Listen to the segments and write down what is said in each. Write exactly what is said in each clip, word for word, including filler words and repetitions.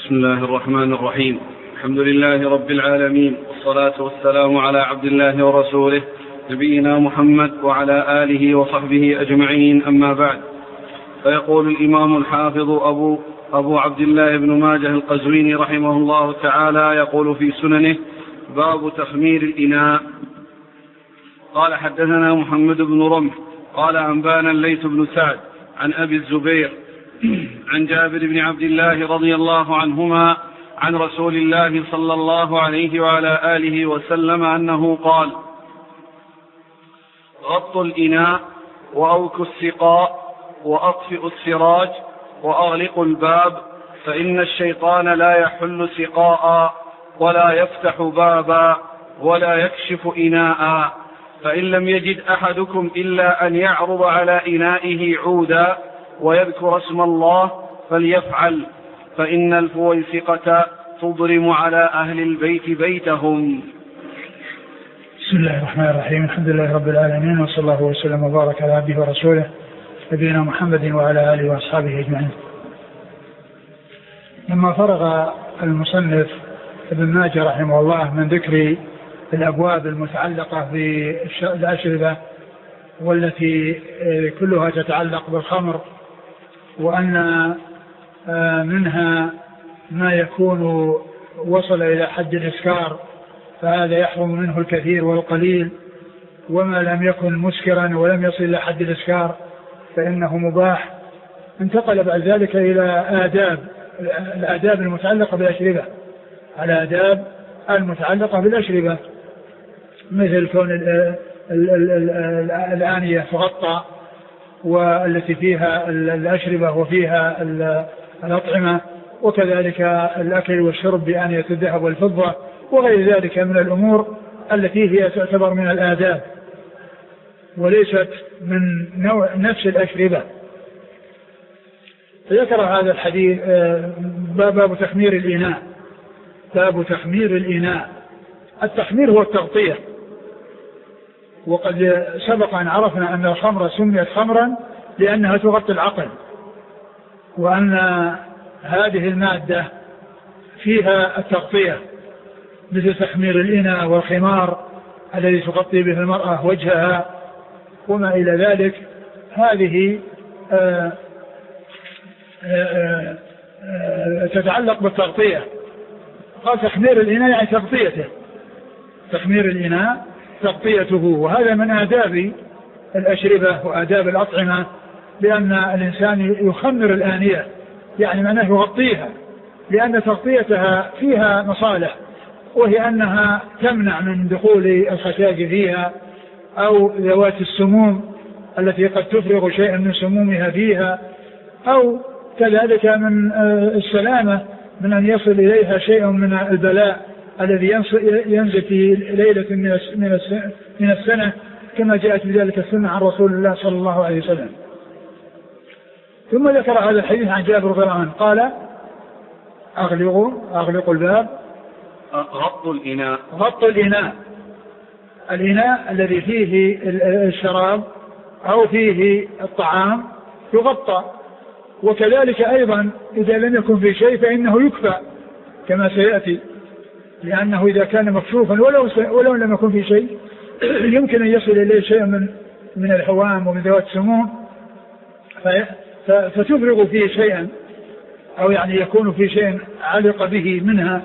بسم الله الرحمن الرحيم. الحمد لله رب العالمين، والصلاة والسلام على عبد الله ورسوله نبينا محمد وعلى آله وصحبه أجمعين، أما بعد. فيقول الإمام الحافظ أبو, أبو عبد الله بن ماجه القزويني رحمه الله تعالى يقول في سننه: باب تخمير الإناء. قال: حدثنا محمد بن رمح قال أنبانا الليث بن سعد عن أبي الزبير عن جابر بن عبد الله رضي الله عنهما عن رسول الله صلى الله عليه وعلى آله وسلم أنه قال: غطوا الإناء وأوكوا السقاء وأطفئوا السراج وأغلقوا الباب، فإن الشيطان لا يحل سقاء ولا يفتح بابا ولا يكشف إناء، فإن لم يجد أحدكم إلا أن يعرض على إنائه عودا ويذكر اسم الله فليفعل، فإن الفويسقة تضرم على أهل البيت بيتهم. بسم الله الرحمن الرحيم. الحمد لله رب العالمين، وصلى الله وسلم وبارك على عبده ورسوله نبينا محمد وعلى آله وأصحابه أجمعين. لما فرغ المصنف ابن ماجه رحمه الله من ذكر الأبواب المتعلقة بالأشربة والتي كلها تتعلق بالخمر، وأن منها ما يكون وصل إلى حد الإسكار فهذا يحرم منه الكثير والقليل، وما لم يكن مسكرا ولم يصل إلى حد الإسكار فإنه مباح. انتقل بعد ذلك إلى آداب الآداب المتعلقة بالأشربة، على آداب المتعلقة بالأشربة، مثل كون الآنية تغطى والتي فيها الأشربة وفيها الأطعمة، وكذلك الأكل والشرب بآنية الذهب والفضة وغير ذلك من الأمور التي هي تعتبر من الآداب وليست من نوع نفس الأشربة. فذكر هذا الحديث باب تخمير الإناء. باب تخمير الإناء. التخمير هو التغطية، وقد سبق أن عرفنا أن الخمر سميت خمرا لأنها تغطي العقل، وأن هذه المادة فيها التغطية مثل تخمير الإناء والخمار الذي تغطي به المرأة وجهها وما إلى ذلك. هذه آآ آآ آآ تتعلق بالتغطية. قال تخمير الإناء يعني تغطيته، تخمير الإناء تغطيته، وهذا من آداب الأشربة وآداب الأطعمة، لأن الإنسان يخمر الآنية يعني معناه يغطيها، لأن تغطيتها فيها مصالح، وهي أنها تمنع من دخول الخشاج فيها أو ذوات السموم التي قد تفرغ شيئا من سمومها فيها، أو كذلك من السلامة من أن يصل إليها شيء من البلاء الذي ينزل في ليلة من السنة كما جاءت بذلك السنة عن رسول الله صلى الله عليه وسلم. ثم ذكر هذا الحديث عن جابر رضي الله عنه قال: أغلقوا أغلقوا الباب. غطوا الإناء. غطوا الإناء. الإناء الذي فيه الشراب أو فيه الطعام يغطى، وكذلك أيضا إذا لم يكن في شيء فإنه يكفى كما سيأتي، لأنه إذا كان مكشوفا ولو, ولو لم يكن في شيء يمكن أن يصل إليه شيء من, من الحوام ومن ذوات السموم فتفرغ فيه شيئا، أو يعني يكون في شيء علق به منها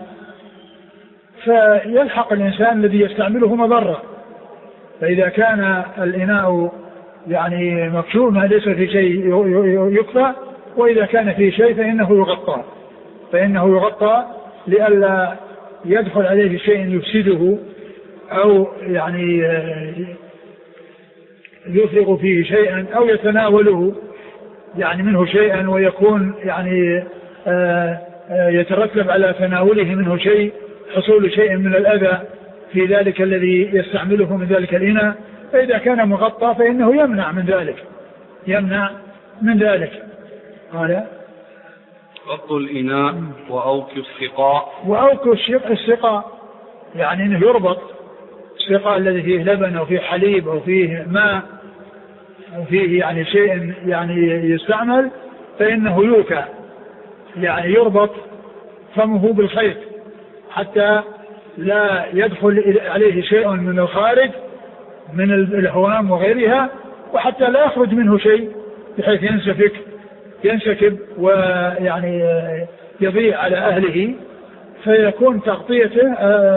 فيلحق الإنسان الذي يستعمله مضرة. فإذا كان الإناء يعني مكشوفا ليس في شيء يكفى، وإذا كان في شيء فإنه يغطى فإنه يغطى لئلا يدخل عليه شيء يفسده أو يعني يفرغ فيه شيئا أو يتناوله يعني منه شيئا ويكون يعني يترتب على تناوله منه شيء، حصول شيء من الأذى في ذلك الذي يستعمله من ذلك الإناء. فإذا كان مغطى فإنه يمنع من ذلك يمنع من ذلك. قال: غطوا الإناء وأوكوا السقاء. وأوكوا السقاء يعني أنه يربط السقاء الذي فيه لبن أو فيه حليب أو فيه ماء أو فيه يعني شيء يعني يستعمل، فإنه يوكى يعني يربط فمه بالخيط حتى لا يدخل عليه شيء من الخارج من الهوام وغيرها، وحتى لا يخرج منه شيء بحيث ينسفك ينسكب ويعني يضيع على أهله، فيكون تغطيته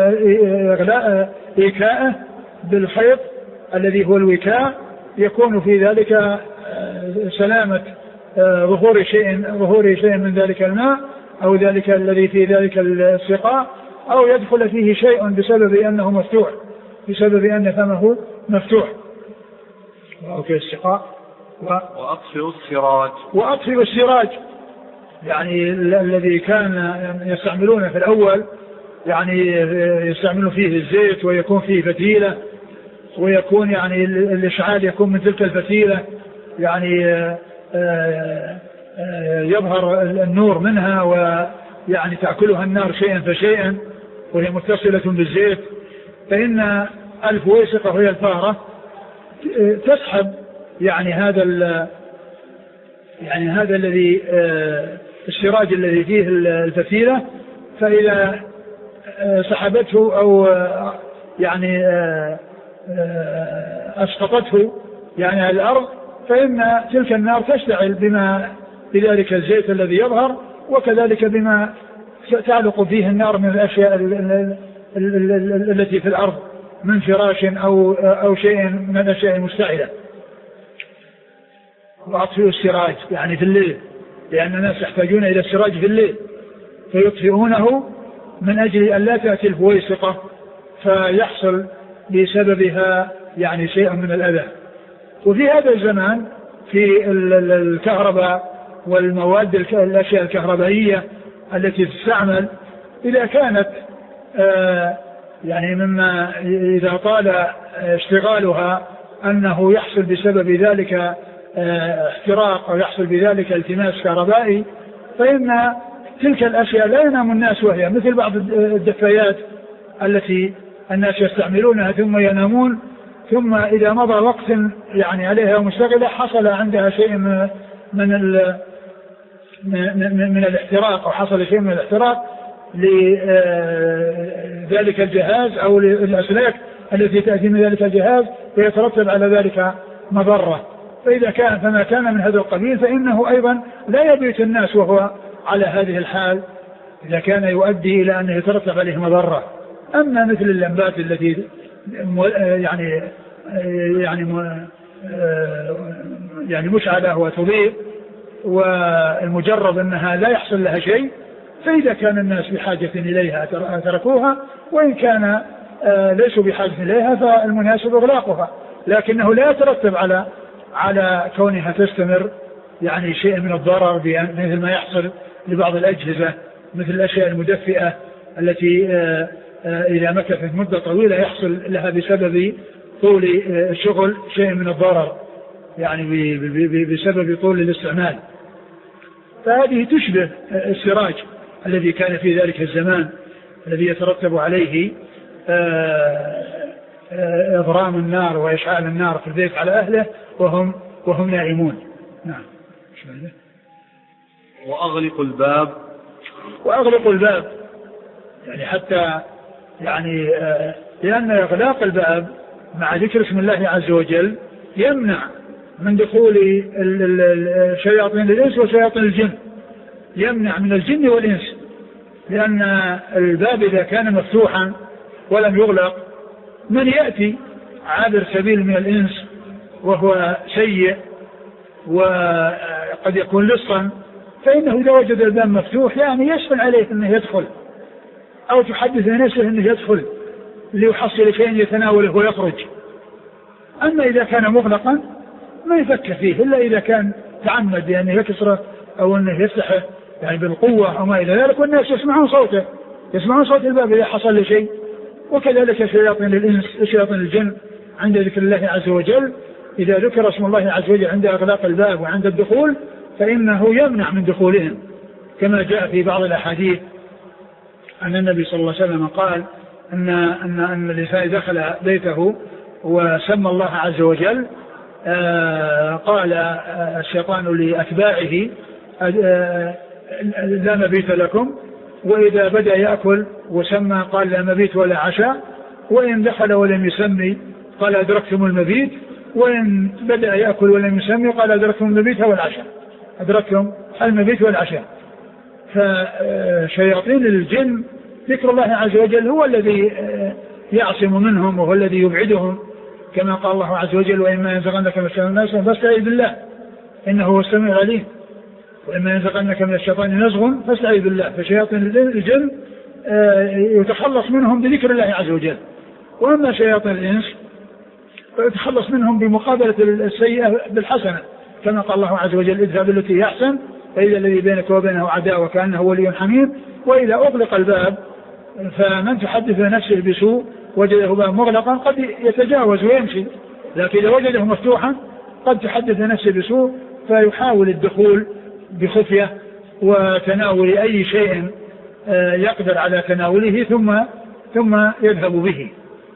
إيكاءه بالخيط الذي هو الوكاء، يكون في ذلك سلامة ظهور شيء ظهور شيء من ذلك الماء أو ذلك الذي في ذلك السقاء، أو يدخل فيه شيء بسبب أنه مفتوح بسبب أن فمه مفتوح. أوكي السقاء و... وأطفئ السراج وأطفئ السراج يعني الذي كان يستعملونه في الأول، يعني يستعملون فيه الزيت ويكون فيه فتيلة ويكون يعني الإشعال يكون من تلك الفتيلة، يعني يظهر النور منها ويعني تأكلها النار شيئا فشيئا وهي متصلة بالزيت. فإن الفويسقة وهي الفارة تسحب يعني هذا يعني هذا الذي السراج الذي فيه الفتيلة، فإذا سحبته أو يعني أسقطته يعني على الأرض، فإن تلك النار تشتعل بما بذلك الزيت الذي يظهر، وكذلك بما تعلق فيه النار من الأشياء التي في الأرض من فراش أو أو شيء من الأشياء المشتعلة. وأطفئوا السراج يعني في الليل، لأن الناس يحتاجون إلى السراج في الليل فيطفئونه من أجل أن لا تأتي الفويسقة فيحصل بسببها يعني شيء من الأذى. وفي هذا الزمان في الكهرباء والمواد الأشياء الكهربائية التي تستعمل إذا كانت آه يعني مما إذا طال اشتغالها أنه يحصل بسبب ذلك اه احتراق أو يحصل بذلك التماس كهربائي، فإن تلك الأشياء لا ينام الناس وهي، مثل بعض الدفايات التي الناس يستعملونها ثم ينامون، ثم إذا مضى وقت يعني عليها مشتغلة حصل عندها شيء من من, من, من الاحتراق أو حصل شيء من الاحتراق لذلك الجهاز أو للأسلاك التي تأتي من ذلك الجهاز، ويترتب على ذلك مضرة. فإذا كان فما كان من هذا القبيل فإنه أيضا لا يبيت الناس وهو على هذه الحال إذا كان يؤدي إلى أن يترتب عليه مضرة. أما مثل اللمبات التي يعني يعني يعني مشعلة وتضيء والمجرد أنها لا يحصل لها شيء، فإذا كان الناس بحاجة إليها تركوها، وإن كان ليسوا بحاجة إليها فالمناسب إغلاقها، لكنه لا يترتب على على كونها تستمر يعني شيء من الضرر مثل ما يحصل لبعض الأجهزة مثل الأشياء المدفئة التي إذا مكثت مدة طويلة يحصل لها بسبب طول الشغل شيء من الضرر يعني بسبب طول الاستعمال. فهذه تشبه السراج الذي كان في ذلك الزمان الذي يترتب عليه إضرام النار وإشعال النار في البيت على أهله وهم وهم نائمون. نعم. وأغلق الباب وأغلق الباب يعني حتى يعني لأن إغلاق الباب مع ذكر اسم الله عز وجل يمنع من دخول الشياطين الإنس وشياطين الجن، يمنع من الجن والإنس، لأن الباب إذا كان مفتوحا ولم يغلق من يأتي عابر سبيل من الإنس وهو سيء وقد يكون لصا، فإنه إذا وجد الباب مفتوح يعني يسهل عليه أنه يدخل، أو تحدث نفسه أنه يدخل ليحصل شيء يتناوله ويخرج. أما إذا كان مغلقا ما يفكر فيه إلا إذا كان تعمد بأنه يكسره أو أنه يفتحه يعني بالقوة أو ما إلى ذلك، والناس يسمعون صوته يسمعون صوت الباب إذا حصل له شيء. وكذلك شياطين الإنس وشياطين الجن عند ذكر الله عز وجل إذا ذكر اسم الله عز وجل عند إغلاق الباب وعند الدخول فإنه يمنع من دخولهم، كما جاء في بعض الأحاديث أن النبي صلى الله عليه وسلم قال أن أن أن الإنسان دخل بيته وسمى الله عز وجل آه قال آه الشيطان لأتباعه آه لا مبيت لكم وإذا بدأ يأكل وسمى قال لا مبيت ولا عشاء، وإن دخل ولم يسمي قال أدركتم المبيت، وإن بدأ يأكل ولم يسمي قال أدركتم المبيت والعشاء، أدركتم المبيت والعشاء. فشياطين الجن ذكر الله عز وجل هو الذي يعصم منهم وهو الذي يبعدهم، كما قال الله عز وجل وإما ينزغنك من الشيطان نزغ فاستعذ بالله إنه هو السميع العليم، وإما ينزغنك من الشيطان نزغ فاستعذ بالله. فشياطين الجن يتخلص منهم بذكر الله عز وجل، وأما شياطين الإنس يتخلص منهم بمقابلة السيئة بالحسنة، كما قال الله عز وجل ادفع بالتي هي أحسن فإذا الذي بينك وبينه عداوة كأنه ولي حميم، وإذا أغلق الباب فمن تحدث نفسه بسوء وجده باب مغلقا قد يتجاوز ويمشي، لكن إذا وجده مفتوحا قد تحدث نفسه بسوء فيحاول الدخول بخفية وتناول أي شيء يقدر على تناوله ثم ثم يذهب به.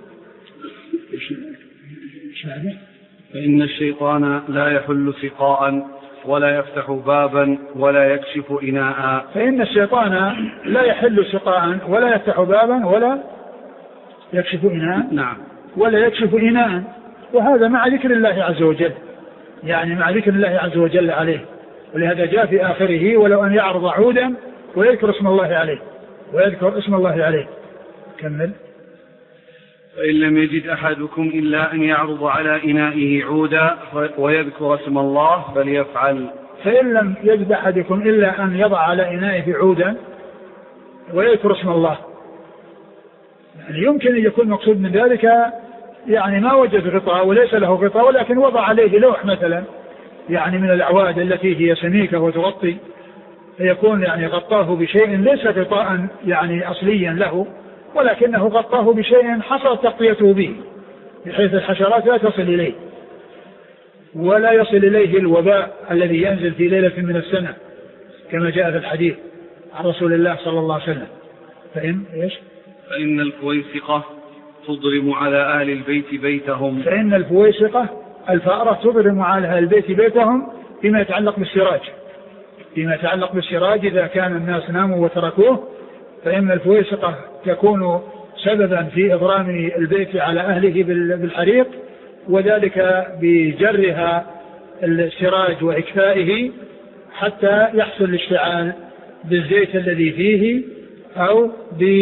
فإن الشيطان لا يحل سقاء ولا يفتح بابا ولا يكشف إناء. فإن الشيطان لا يحل سقاء ولا يفتح بابا ولا يكشف إناء. نعم. ولا يكشف إناء، وهذا مع ذكر الله عز وجل، يعني مع ذكر الله عز وجل عليه، ولهذا جاء في آخره ولو أن يعرض عودا ويذكر اسم الله عليه ويذكر اسم الله عليه. كمل. فإن لم يجد أحدكم إلا أن يعرض على إنائه عودا ويذكر اسم الله فليفعل. فإن لم يجد أحدكم إلا أن يضع على إنائه عودا ويذكر اسم الله، يعني يمكن أن يكون مقصود من ذلك يعني ما وجد غطاء وليس له غطاء، ولكن وضع عليه لوح مثلا يعني من الأعواد التي هي سميكة وتغطي، فيكون يعني غطاه بشيء ليس غطاء يعني أصليا له، ولكنه غطاه بشيء حصلت تغطيته به بحيث الحشرات لا تصل إليه ولا يصل إليه الوباء الذي ينزل في ليلة من السنة كما جاء في الحديث عن رسول الله صلى الله عليه وسلم. فإن إيش؟ فإن الفويسقة تضرم على أهل البيت بيتهم. فإن الفويسقة الفأرة تضرم على أهل البيت بيتهم فيما يتعلق بالسراج، فيما يتعلق بالسراج إذا كان الناس ناموا وتركوه فإن الفويسقة تكون سببا في إضرام البيت على أهله بالحريق، وذلك بجرها السراج وإكفائه حتى يحصل الاشتعال بالزيت الذي فيه أو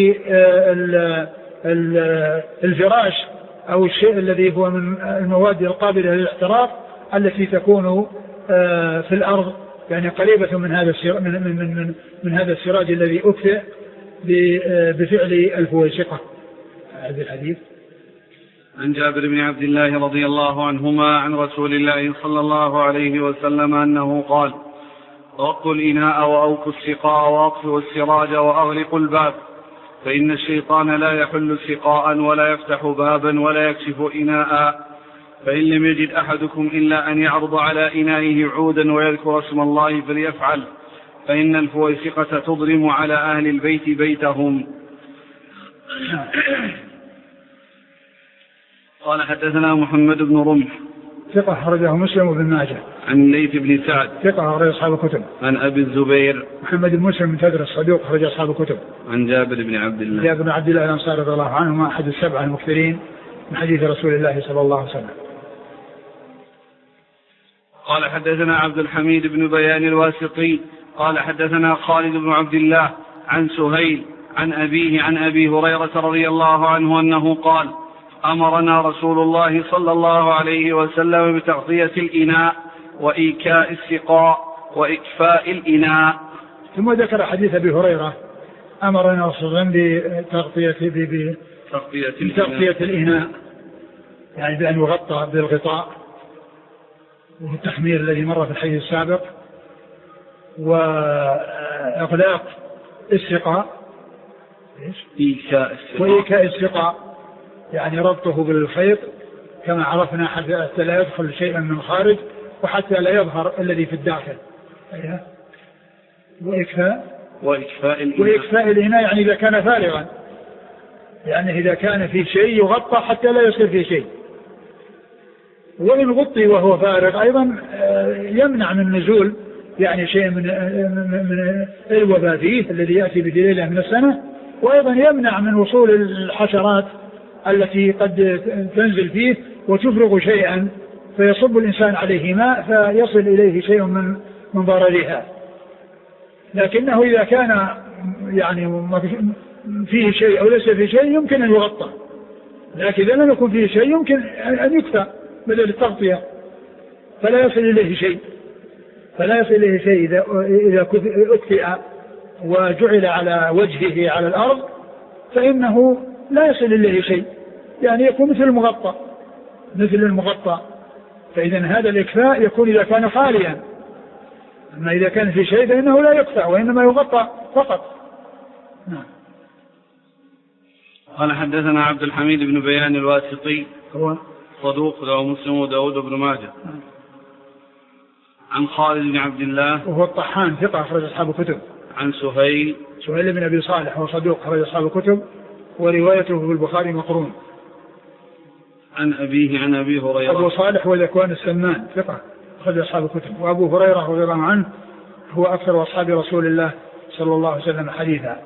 بالفراش أو الشيء الذي هو من المواد القابلة للاحتراق التي تكون في الأرض يعني قريبة من هذا من من من, من هذا السراج الذي أكفئ بفعل الفويسقة. هذا الحديث عن جابر بن عبد الله رضي الله عنهما عن رسول الله صلى الله عليه وسلم أنه قال: رقوا الإناء وأوكوا السقاء وأطفئوا السراج وأغلقوا الباب، فإن الشيطان لا يحل سقاء ولا يفتح بابا ولا يكشف إناء. فإن لم يجد أحدكم إلا أن يعرض على إنائه عودا ويذكر اسم الله فليفعل، فإن الفويسقة تضرم على أهل البيت بيتهم. قال: حدثنا محمد بن رمح ثقة أخرجه مسلم وابن ماجه. عن الليث بن سعد ثقة أخرج أصحاب الكتب. عن أبي الزبير محمد بن مسلم بن تدرس الصدوق أخرج أصحاب الكتب. عن جابر بن عبد الله جابر بن عبد الله الأنصاري رضي الله عنهما أحد السبعة المكثرين من حديث رسول الله صلى الله عليه وسلم. قال: حدثنا عبد الحميد بن بيان الواسطي قال: حدثنا خالد بن عبد الله عن سهيل عن أبيه عن أبي هريرة رضي الله عنه أنه قال: أمرنا رسول الله صلى الله عليه وسلم بتغطية الإناء وإيكاء السقاء وإكفاء الإناء. ثم ذكر حديث أبي هريرة: أمرنا رسول الله بتغطية بتغطية الإناء، يعني بأن يغطى بالغطاء والتحمير الذي مر في الحديث السابق، وإغلاق السقاء وإيكاء السقاء يعني ربطه بالخيط كما عرفنا حتى لا يدخل شيئا من الخارج وحتى لا يظهر الذي في الداخل. وإكفاء وإكفاء الإناء وإكفاء الإناء يعني إذا كان فارغا، يعني إذا كان في شيء يغطى حتى لا يصير في شيء. وإن غطي وهو فارغ أيضا يمنع من نزول يعني شيء من من الوباء فيه الذي يأتي بليلة من السنة، وأيضا يمنع من وصول الحشرات التي قد تنزل فيه وتفرغ شيئا فيصب الإنسان عليه ماء فيصل إليه شيء من من ضررها. لكنه إذا كان يعني فيه شيء أو ليس فيه شيء يمكن أن يغطى، لكن إذا لم يكن فيه شيء يمكن أن يكفى بدل التغطية فلا يصل إليه شيء فلا يصل إليه شيء إذا إذا أكفئ وجعل على وجهه على الأرض فإنه لا يصل إليه شيء، يعني يكون مثل المغطى مثل المغطى. فإذا هذا الإكفاء يكون إذا كان خاليا، أما إذا كان في شيء فإنه لا يكفى وإنما يغطى فقط. نعم. قال حدثنا عبد الحميد بن بيان الواسطي هو صدوق له مسلم وداود بن ماجه. نعم. عن خالد بن عبد الله وهو الطحان ثقة أخرج أصحاب الكتب. عن سهيل سهيل بن أبي صالح وهو صدوق أخرج أصحاب الكتب وروايته في البخاري مقرون. عن أبيه عن أبي هريرة. أبو صالح وذكوان السمان ثقة أخرج أصحاب الكتب. وأبو هريرة رضي الله عنه هو أكثر أصحاب رسول الله صلى الله عليه وسلم حديثا.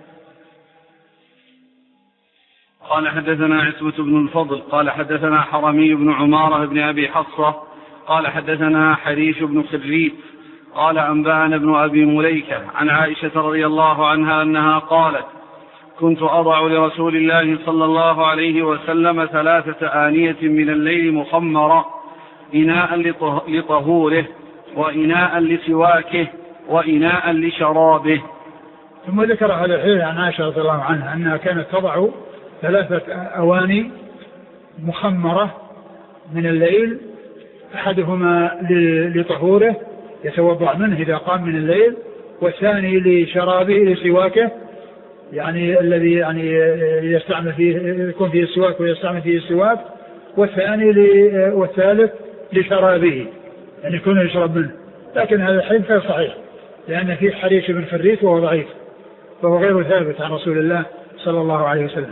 قال حدثنا عصمة بن الفضل قال حدثنا حرمي بن عمارة بن أبي حصة قال حدثنا حريش بن خريت قال أنبأنا ابن أبي مليكة عن عائشة رضي الله عنها أنها قالت كنت أضع لرسول الله صلى الله عليه وسلم ثلاثة آنية من الليل مخمرة، إناء لطهوره وإناء لسواكه وإناء لشرابه. ثم ذكر هذا الحديث عن عائشة رضي الله عنها أنها كانت تضع ثلاثة أواني مخمرة من الليل، أحدهما لطهوره يتوضأ منه إذا قام من الليل، والثاني لشرابه لسواكه يعني الذي يعني يستعمل فيه يكون فيه السواك ويستعمل فيه السواك، والثاني والثالث لشرابه يعني يكون يشرب منه. لكن هذا الحديث غير صحيح لأن فيه حريش بن فريت وهو ضعيف فهو غير ثابت عن رسول الله صلى الله عليه وسلم.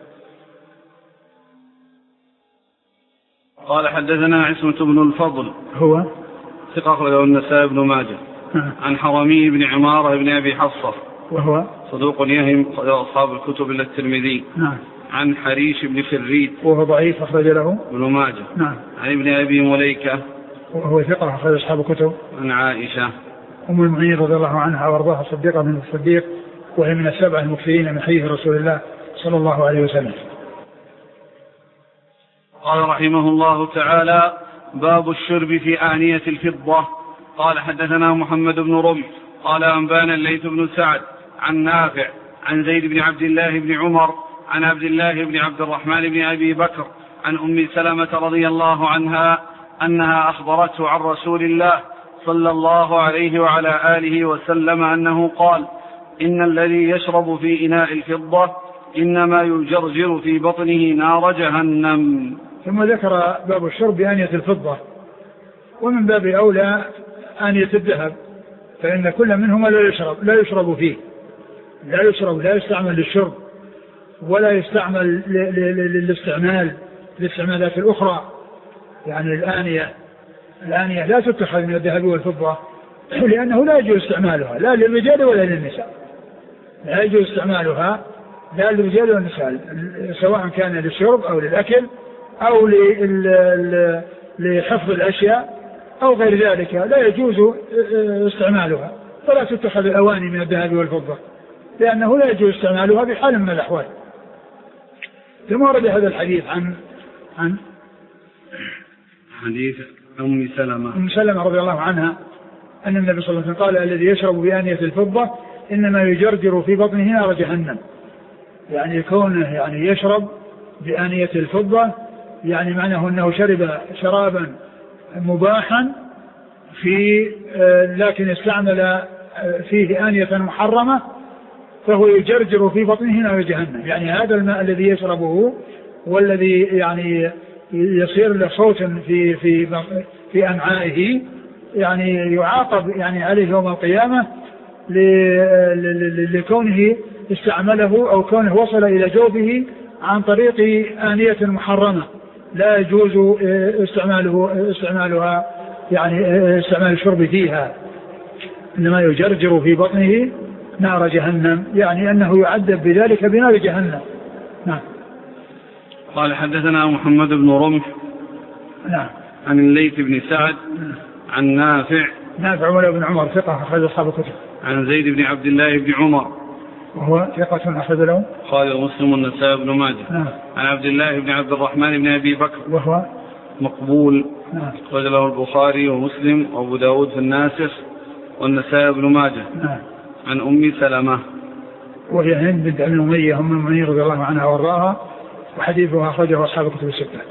قال حدثنا عصمة بن الفضل هو ثقة أخرجه النسائي بن ماجه. عن حرمي بن عمارة بن أبي حصة وهو صدوق يهم أصحاب الكتب إلا الترمذي. نعم. عن حريش بن خريت وهو ضعيف أخرج له ابن ماجه. نعم. عن ابن أبي مليكة وهو ثقة أخرج أصحاب الكتب. عن عائشة أم المؤمنين رضي الله عنها وارضاها صديقة من الصديق وهي من السبعة المكثرين من حديث رسول الله صلى الله عليه وسلم. قال رحمه الله تعالى باب الشرب في آنية الفضة. قال حدثنا محمد بن رمح قال أنبانا الليث بن سعد عن نافع عن زيد بن عبد الله بن عمر عن عبد الله بن عبد الرحمن بن أبي بكر عن أم سلمة رضي الله عنها أنها أخبرته عن رسول الله صلى الله عليه وعلى آله وسلم أنه قال إن الذي يشرب في إناء الفضة إنما يجرجر في بطنه نار جهنم. ثم ذكر باب الشرب بآنية الفضة، ومن باب أولى آنية الذهب، فإن كل منهما لا يشرب لا يشرب فيه لا يشرب لا يستعمل للشرب ولا يستعمل للاستعمال للاستعمالات الأخرى. يعني الآنية الآنية لا تتخذ من الذهب والفضة لأنه لا يجوز استعمالها لا للرجال ولا للنساء، لا يجوز استعمالها لا للرجال ولا للنساء، سواء كان للشرب أو للأكل أو لحفظ الأشياء أو غير ذلك، لا يجوز استعمالها. فلا تتخذ الأواني من الذهب والفضة لأنه لا يجوز استعمالها بحال من الأحوال. ثم ورد هذا الحديث عن عن حديث أم سلمة أم سلمة رضي الله عنها أن النبي صلى الله عليه وسلم قال الذي يشرب بآنية الفضة إنما يجرجر في بطنه نار جهنم. يعني كونه يعني يشرب بآنية الفضة يعني معناه أنه شرب شرابا مباحا في لكن استعمل فيه آنية محرمة فهو يجرجر في بطنه نار جهنم. يعني هذا الماء الذي يشربه والذي يعني يصير له صوت في في في أمعائه يعني يعاقب يعني عليه يوم القيامة لكونه استعمله أو كونه وصل إلى جوفه عن طريق آنية محرمة لا يجوز استعماله استعمالها يعني استعمال الشرب فيها. إنما يجرجر في بطنه نار جهنم، يعني أنه يعذب بذلك بنار جهنم. نعم. قال حدثنا محمد بن رمح نعم عن الليث بن سعد عن نافع نافع مولى بن عمر ثقة أخرج أصحاب الكتب. عن زيد بن عبد الله بن عمر وهو ثقة أخرج له قال مسلم والنسائي بن ماجه. نعم. عن عبد الله بن عبد الرحمن بن أبي بكر وهو مقبول. نعم. أخرج له البخاري ومسلم وأبو داود في الناسخ والنسائي بن ماجه. نعم. عن أم سلمة وهي هند بنت أبي أمية أم المؤمنين رضي الله عنها وارضاها، وحديثها أخرجه أصحاب الكتب الستة.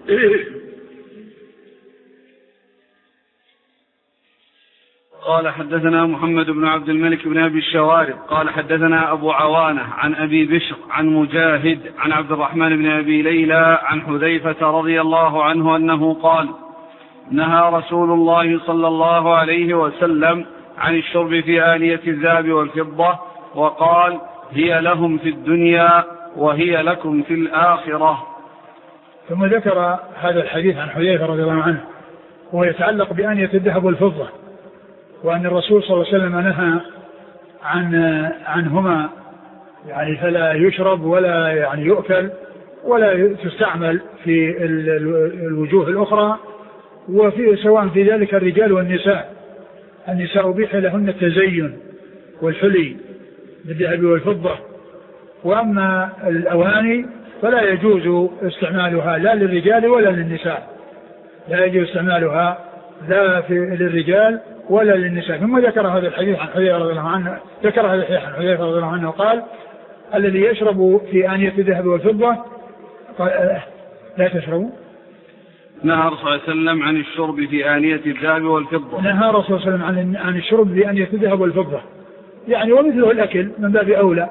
قال حدثنا محمد بن عبد الملك بن أبي الشوارب قال حدثنا أبو عوانة عن أبي بشر عن مجاهد عن عبد الرحمن بن أبي ليلى عن حذيفة رضي الله عنه أنه قال نهى رسول الله صلى الله عليه وسلم عن الشرب في آنية الذهب والفضة وقال هي لهم في الدنيا وهي لكم في الآخرة. ثم ذكر هذا الحديث عن حذيفة رضي الله عنه وهو يتعلق بآنية الذهب والفضة، وأن الرسول صلى الله عليه وسلم نهى عن عنهما، يعني فلا يشرب ولا يعني يؤكل ولا تستعمل في الوجوه الأخرى، وفي سواء في ذلك الرجال والنساء. النساء أبيح لهن التزين والحلي بالذهب والفضة، وأما الأواني فلا يجوز استعمالها لا للرجال ولا للنساء، لا يجوز استعمالها لا في للرجال ولا للنساء. ثم ذكر هذا الحديث عن حذيفة رضي الله عنه ذكر هذا الحديث عن حذيفة رضي الله عنه وقال الذي يشرب في آنية الذهب والفضة قال لا تشربوا. نهى رسول الله صلى الله عليه وسلم عن الشرب في آنية الذهب والفضة. نهى رسول الله صلى الله عليه وسلم عن الشرب في آنية الذهب والفضة، يعني ومثله الأكل من باب أولى.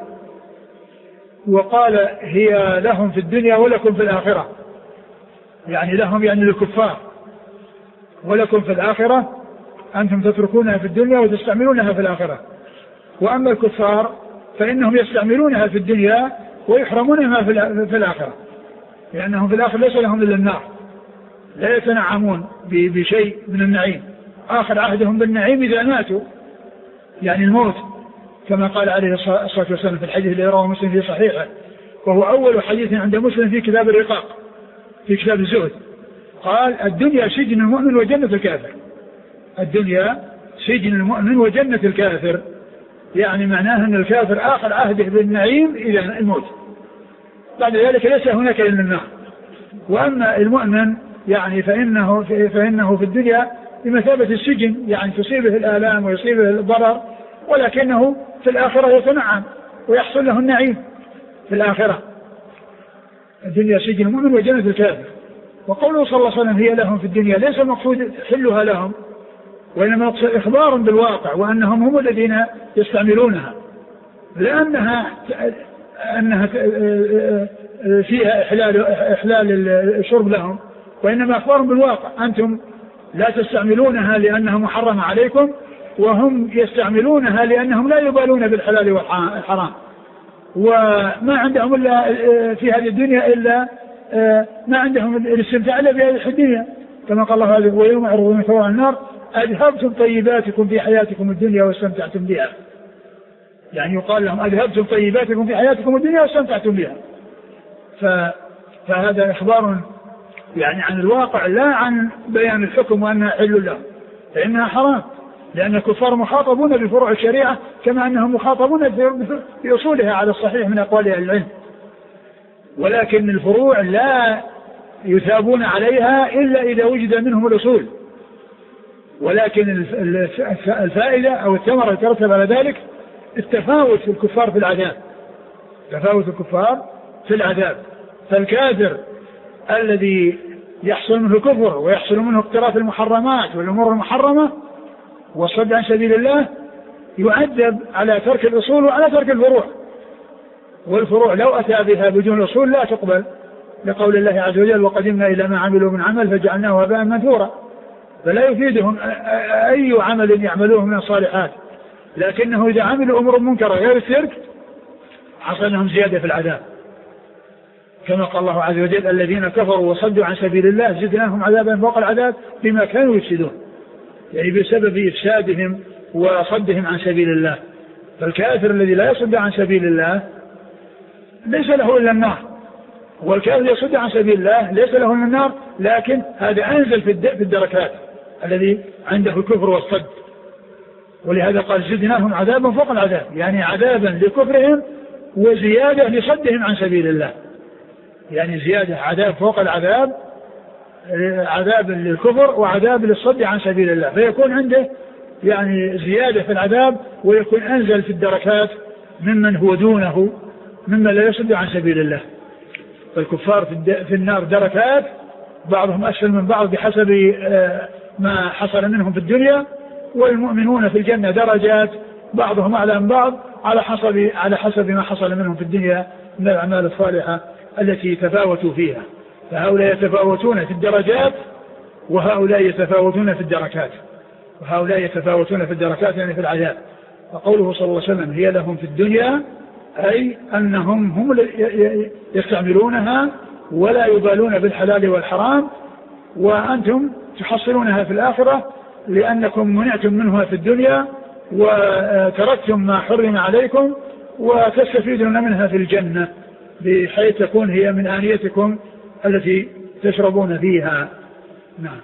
وقال هي لهم في الدنيا ولكم في الآخرة، يعني لهم يعني للكفار، ولكم في الآخرة، أنتم تتركونها في الدنيا وتستعملونها في الآخرة. وأما الكفار فإنهم يستعملونها في الدنيا ويحرمونها في الآخرة، لأنهم في الآخرة ليس لهم إلا النار، لا يتنعمون بشيء من النعيم. آخر عهدهم بالنعيم إذا ماتوا، يعني الموت، كما قال عليه الصلاة والسلام في الحديث الذي رواه مسلم في صحيحه، وهو أول حديث عند مسلم في كتاب الرقاق في كتاب الزهد، قال الدنيا سجن المؤمن وجنة الكافر. الدنيا سجن المؤمن وجنة الكافر، يعني معناه أن الكافر آخر عهده بالنعيم إلى الموت، بعد ذلك ليس هناك إلا النار. وأما المؤمن يعني فإنه, فإنه في الدنيا بمثابة السجن، يعني تصيبه الآلام ويصيبه الضرر، ولكنه في الآخرة يتنعم ويحصل له النعيم في الآخرة. الدنيا سجن المؤمن وجنة الكافر. وقوله صلى الله عليه وسلم هي لهم في الدنيا ليس المقصود حلها لهم، وإنما إخبار بالواقع وأنهم هم الذين يستعملونها، لأنها أنها فيها إحلال, إحلال الشرب لهم، وإنما إخبار بالواقع. أنتم لا تستعملونها لأنها محرمة عليكم، وهم يستعملونها لأنهم لا يبالون بالحلال والحرام، وما عندهم إلا في هذه الدنيا إلا ما عندهم الاستمتاع إلا بهذه الدنيا، كما قال الله عليه ويوم يعرضون على النار أذهبتم طيباتكم في حياتكم الدنيا واستمتعتم بها. يعني يقال لهم أذهبتم طيباتكم في حياتكم الدنيا واستمتعتم بها. فهذا إخبار يعني عن الواقع لا عن بيان الحكم وأنها حل لهم، فإنها حرام، لأن الكفار مخاطبون بفروع الشريعة كما أنهم مخاطبون في أصولها على الصحيح من أقوال أهل العلم، ولكن الفروع لا يثابون عليها إلا إذا وجد منهم الأصول. ولكن الفائدة أو الثمرة يترتب على ذلك التفاوت في الكفار في العذاب، تفاوت الكفار في العذاب. فالكافر الذي يحصل منه الكفر ويحصل منه اقتراف المحرمات والأمور المحرمة والصد عن سبيل الله يعذب على ترك الأصول وعلى ترك الفروع، والفروع لو أتى بها بدون الأصول لا تقبل، لقول الله عز وجل وقدمنا إلى ما عملوا من عمل فجعلناه هباء منثورا. فلا يفيدهم أي عمل يعملوه من الصالحات، لكنه إذا عملوا أمور منكرة غير الشرك حصل لهم زيادة في العذاب، كما قال الله عز وجل الذين كفروا وصدوا عن سبيل الله زدناهم عذابا فوق العذاب بما كانوا يفسدون، يعني بسبب إفسادهم وصدهم عن سبيل الله. فالكافر الذي لا يصد عن سبيل الله ليس له إلا النار، والكافر يصد عن سبيل الله ليس له إلا النار، لكن هذا أنزل في الدركات الذي عنده الكفر والصد. ولهذا قال زدناهم عذابا فوق العذاب، يعني عذابا لكفرهم وزيادة لصدهم عن سبيل الله، يعني زيادة عذاب فوق العذاب، عذاب للكفر وعذاب للصد عن سبيل الله، فيكون عنده يعني زيادة في العذاب ويكون أنزل في الدركات ممن هو دونه ممن لا يصد عن سبيل الله. فالكفار في النار دركات، بعضهم أسفل من بعض بحسب ما حصل منهم في الدنيا، والمؤمنون في الجنة درجات بعضهم أعلى من بعض على حسب على حسب ما حصل منهم في الدنيا من الأعمال الصالحة التي تفاوتوا فيها. فهؤلاء يتفاوتون في الدرجات وهؤلاء يتفاوتون في الدركات، وهؤلاء يتفاوتون في الدركات يعني في العذاب. وقوله صلى الله عليه وسلم هي لهم في الدنيا، أي أنهم هم يستعملونها ولا يبالون بالحلال والحرام، وأنتم تحصلونها في الآخرة لأنكم منعتم منها في الدنيا وتركتم ما حرم عليكم، وتستفيدون منها في الجنة بحيث تكون هي من آنيتكم التي تشربون فيها. نعم.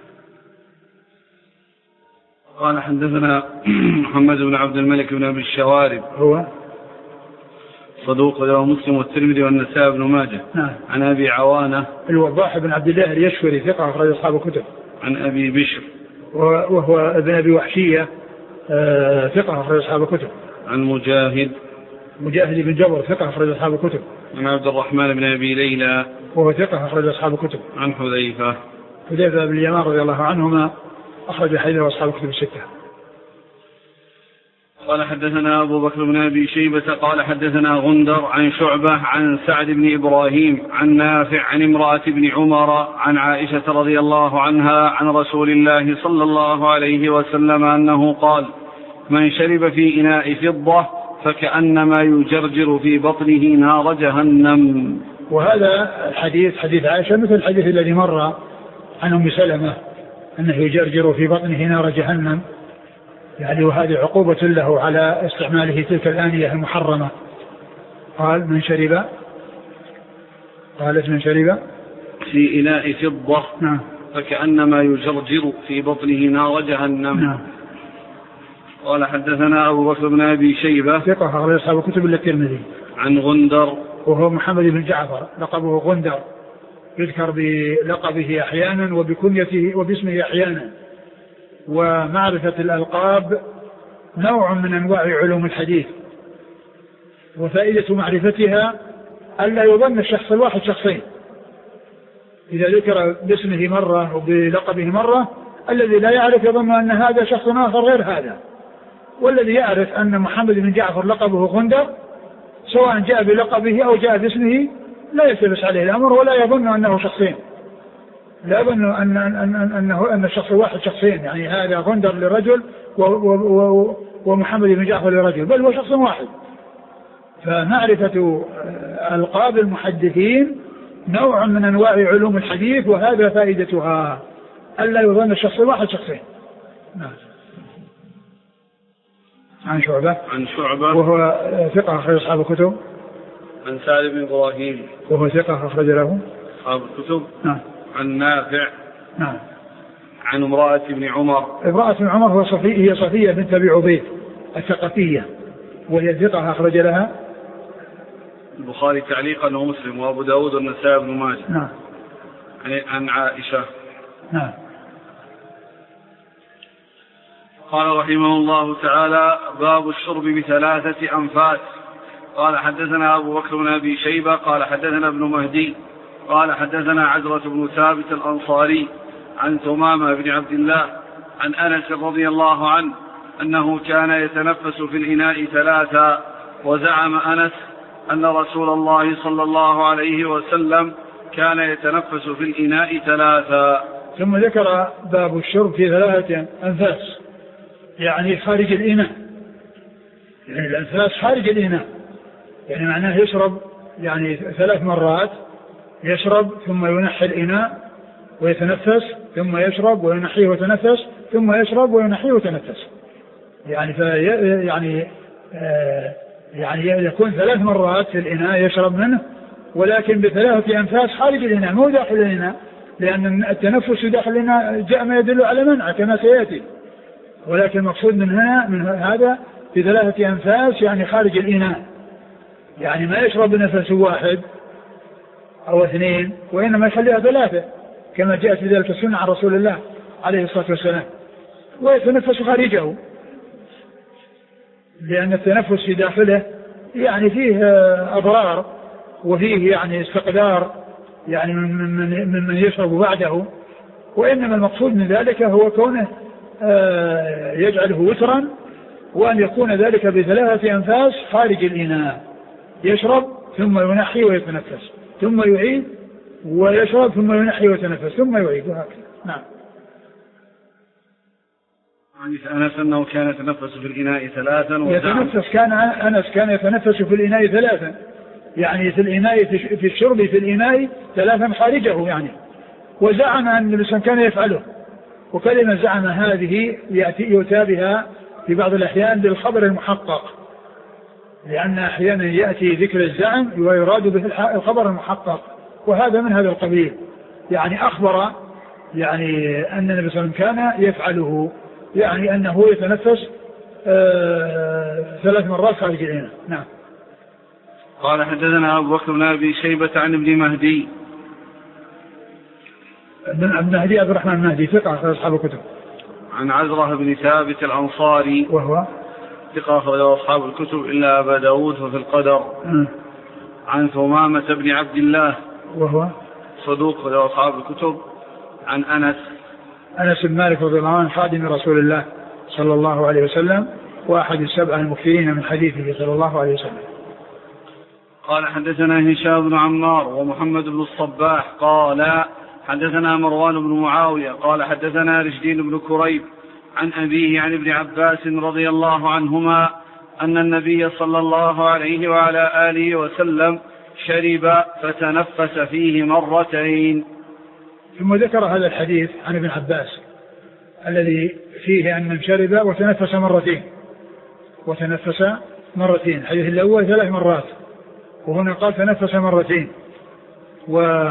قال حدثنا محمد بن عبد الملك بن أبي الشوارب، هو صدوق له مسلم والترمذي والنسائي بن ماجه. نعم. عن أبي عوانة الوضاح بن عبد الله اليشكري ثقة أخرج أصحاب الكتب. عن أبي بشر وهو ابن أبي وحشية ثقة أخرج أصحاب الكتب. عن مجاهد مجاهد بن جبر ثقة أخرج أصحاب الكتب. عن عبد الرحمن بن أبي ليلى وهو ثقة أخرج أصحاب الكتب. عن حذيفة حذيفة بن اليمان رضي الله عنهما أخرج حديثه أصحاب الكتب الستة. قال حدثنا أبو بكر بن أبي شيبة قال حدثنا غندر عن شعبة عن سعد بن إبراهيم عن نافع عن امرأة بن عمر عن عائشة رضي الله عنها عن رسول الله صلى الله عليه وسلم أنه قال: من شرب في إناء فضة فكأنما يجرجر في بطنه نار جهنم. وهذا الحديث حديث عائشة مثل الحديث الذي مر عن أم سلمة أنه يجرجر في بطنه نار جهنم، يعني وهذه عقوبة له على استعماله تلك الآنية المحرمة. قال من شرب قالت من شرب في إناء فضة نعم فكأنما يجرجر في بطنه نار جهنم. نعم. قال حدثنا أبو بكر بن أبي شيبة ثقة أخرج أصحاب الكتب إلا الترمذي. عن غندر وهو محمد بن جعفر لقبه غندر، يذكر بلقبه أحيانا وبكنيته وباسمه أحيانا. ومعرفة الألقاب نوع من أنواع علوم الحديث، وفائدة معرفتها ألا يظن الشخص الواحد شخصين. إذا ذكر باسمه مرة وبلقبه مرة، الذي لا يعرف يظن أن هذا شخص آخر غير هذا، والذي يعرف أن محمد بن جعفر لقبه غندر سواء جاء بلقبه أو جاء باسمه لا يلتبس عليه الأمر ولا يظن أنه شخصين، لا يظن أن أن أنه أن الشخص الواحد شخصين، يعني هذا غندر لرجل ومحمد بن جعفر لرجل، بل هو شخص واحد. فمعرفة ألقاب المحدثين نوع من أنواع علوم الحديث، وهذا فائدتها ألا يظن الشخص الواحد شخصين. نعم. عن شعبة عن شعبة وهو ثقة أخرج أصحاب الكتب. عن سعد بن إبراهيم وهو ثقة أخرج له أصحاب الكتب. نعم. عن نافع نعم. عن امرأة بن عمر. امرأة بن عمر هو صفية، هي صفية بنت أبي عبيد الثقفية، وهي ثقة أخرج لها البخاري تعليقا ومسلم وأبو داود والنسائي بن ماجه. نعم. عن عائشة. نعم. قال رحمه الله تعالى: باب الشرب بثلاثة أنفاس. قال حدثنا أبو بكر بن أبي شيبة قال حدثنا ابن مهدي قال حدثنا عزرة بن ثابت الأنصاري عن ثمامة بن عبد الله عن أنس رضي الله عنه أنه كان يتنفس في الإناء ثلاثا، وزعم أنس أن رسول الله صلى الله عليه وسلم كان يتنفس في الإناء ثلاثا. ثم ذكر باب الشرب في ثلاثة أنفاس، يعني خارج الإناء، يعني الأنفاس خارج الإناء، يعني معناه يشرب يعني ثلاث مرات، يشرب ثم ينحي الإناء ويتنفس، ثم يشرب وينحيه ويتنفس، ثم يشرب وينحيه ويتنفس. يعني في يعني آه يعني يكون ثلاث مرات في الإناء يشرب منه، ولكن بثلاثة أنفاس خارج الإناء مو داخل الإناء، لأن التنفس داخل الإناء جاء ما يدل على منع كما سيأتي، ولكن المقصود من هنا من هذا بثلاثة أنفاس يعني خارج الإناء، يعني ما يشرب بنفس واحد أو اثنين، وإنما يخليها ثلاثة كما جاءت في ذلك السنة عن رسول الله عليه الصلاة والسلام، ويتنفس خارجه، لأن التنفس في داخله يعني فيه أضرار وفيه يعني استقدار يعني من من من, من يشرب بعده، وإنما المقصود من ذلك هو كونه يجعله وترا، وأن يكون ذلك بثلاثة أنفاس خارج الإناء، يشرب ثم ينحي ويتنفس ثم يعيد ويشرب ثم ينحي ويتنفس ثم يعيد وهكذا. نعم. حديث أنس أنه كان يتنفس في الإناء ثلاثا، يتنفس كان أنس كان يتنفس في الإناء ثلاثا، يعني في الإناء في الشرب في الإناء ثلاثا خارجه يعني، وزعم أن الإنسان كان يفعله، وكلمة زعم هذه يأتي يؤتى بها في بعض الأحيان بالخبر المحقق، لأن أحيانا يأتي ذكر الزعم ويراد به الخبر المحقق، وهذا من هذا القبيل، يعني أخبر يعني أن النبي صلى الله عليه وسلم كان يفعله، يعني أنه يتنفس آه ثلاث مرات خارج الإناء. نعم. قال حدثنا أبو بكر بن أبي شيبة عن ابن مهدي. ابن مهدي عبد الرحمن المهدي ثقة أخرج أصحاب الكتب. عن عزرة بن ثابت الأنصاري وهو ثقة أخرج أصحاب الكتب إلا أبا داود وفي القدر. م. عن ثمامة بن عبد الله وهو صدوق أخرج أصحاب الكتب. عن أنس أنس بن مالك رضي الله عنه خادم رسول الله صلى الله عليه وسلم، وأحد السبع المكثرين من حديثه صلى الله عليه وسلم. قال حدثنا هشام بن عمار ومحمد بن الصباح قال حدثنا مروان بن معاوية قال حدثنا رشدين بن كريب عن أبيه عن ابن عباس رضي الله عنهما أن النبي صلى الله عليه وعلى آله وسلم شرب فتنفس فيه مرتين. ثم ذكر هذا الحديث عن ابن عباس الذي فيه أن من شرب وتنفس مرتين وتنفس مرتين الحديث الأول ثلاث مرات، وهنا قال تنفس مرتين. و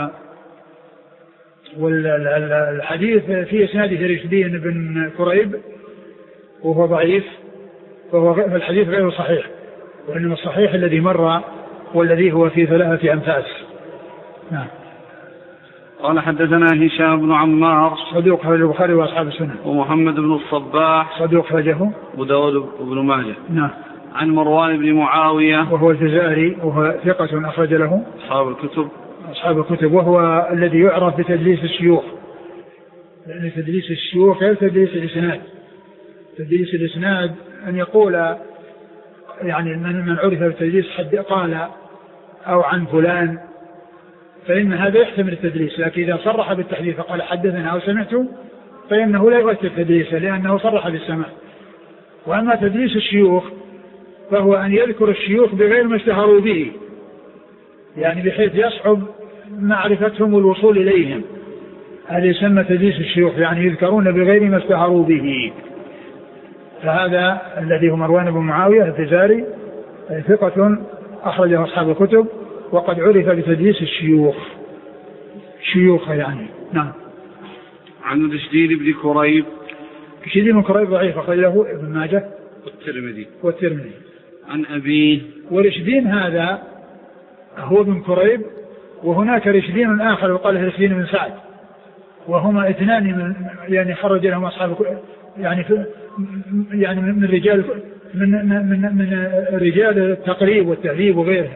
والحديث في إسناده رشدين بن كريب وهو ضعيف، فهو الحديث غير صحيح، وإنما الصحيح الذي مر والذي هو في ثلاثة أنفاس. نعم. قال حدثنا هشام بن عمار صدوق أخرجه البخاري وأصحاب السنة. ومحمد بن الصباح صدوق أخرجه أبو داود وابن ماجه. نعم. عن مروان بن معاوية وهو الجزائري وهو ثقة أخرج له أصحاب الكتب أصحاب الكتب، وهو الذي يعرف بتدليس الشيوخ، لأن تدليس الشيوخ غير تدليس الإسناد. تدليس الإسناد أن يقول يعني من عرف بتدليس حد قال أو عن فلان فإن هذا يحتمل التدليس، لكن إذا صرح بالتحديث فقال حدثنا أو سمعته فإنه لا يؤثر تدليسه لأنه صرح بالسماع. وأما تدليس الشيوخ فهو أن يذكر الشيوخ بغير ما اشتهروا به، يعني بحيث يصعب معرفتهم والوصول إليهم، هذا يسمى تدليس الشيوخ، يعني يذكرون بغير ما اشتهروا به. فهذا الذي هو مروان بن معاوية الفزاري ثقة أخرجه أصحاب الكتب، وقد عرف بتدليس الشيوخ شيوخ يعني. نعم. عن رشدين بن كريب. رشدين بن كريب ضعيف أخرجه ابن ماجه والترمذي والترمذي. عن أبيه. ورشدين هذا هو ابن كريب، وهناك رشدين آخر وقال رشدين بن سعد، وهما اثنان من يعني خرج لهم أصحاب يعني يعني من رجال من من من رجال التقريب والتهذيب وغيرها،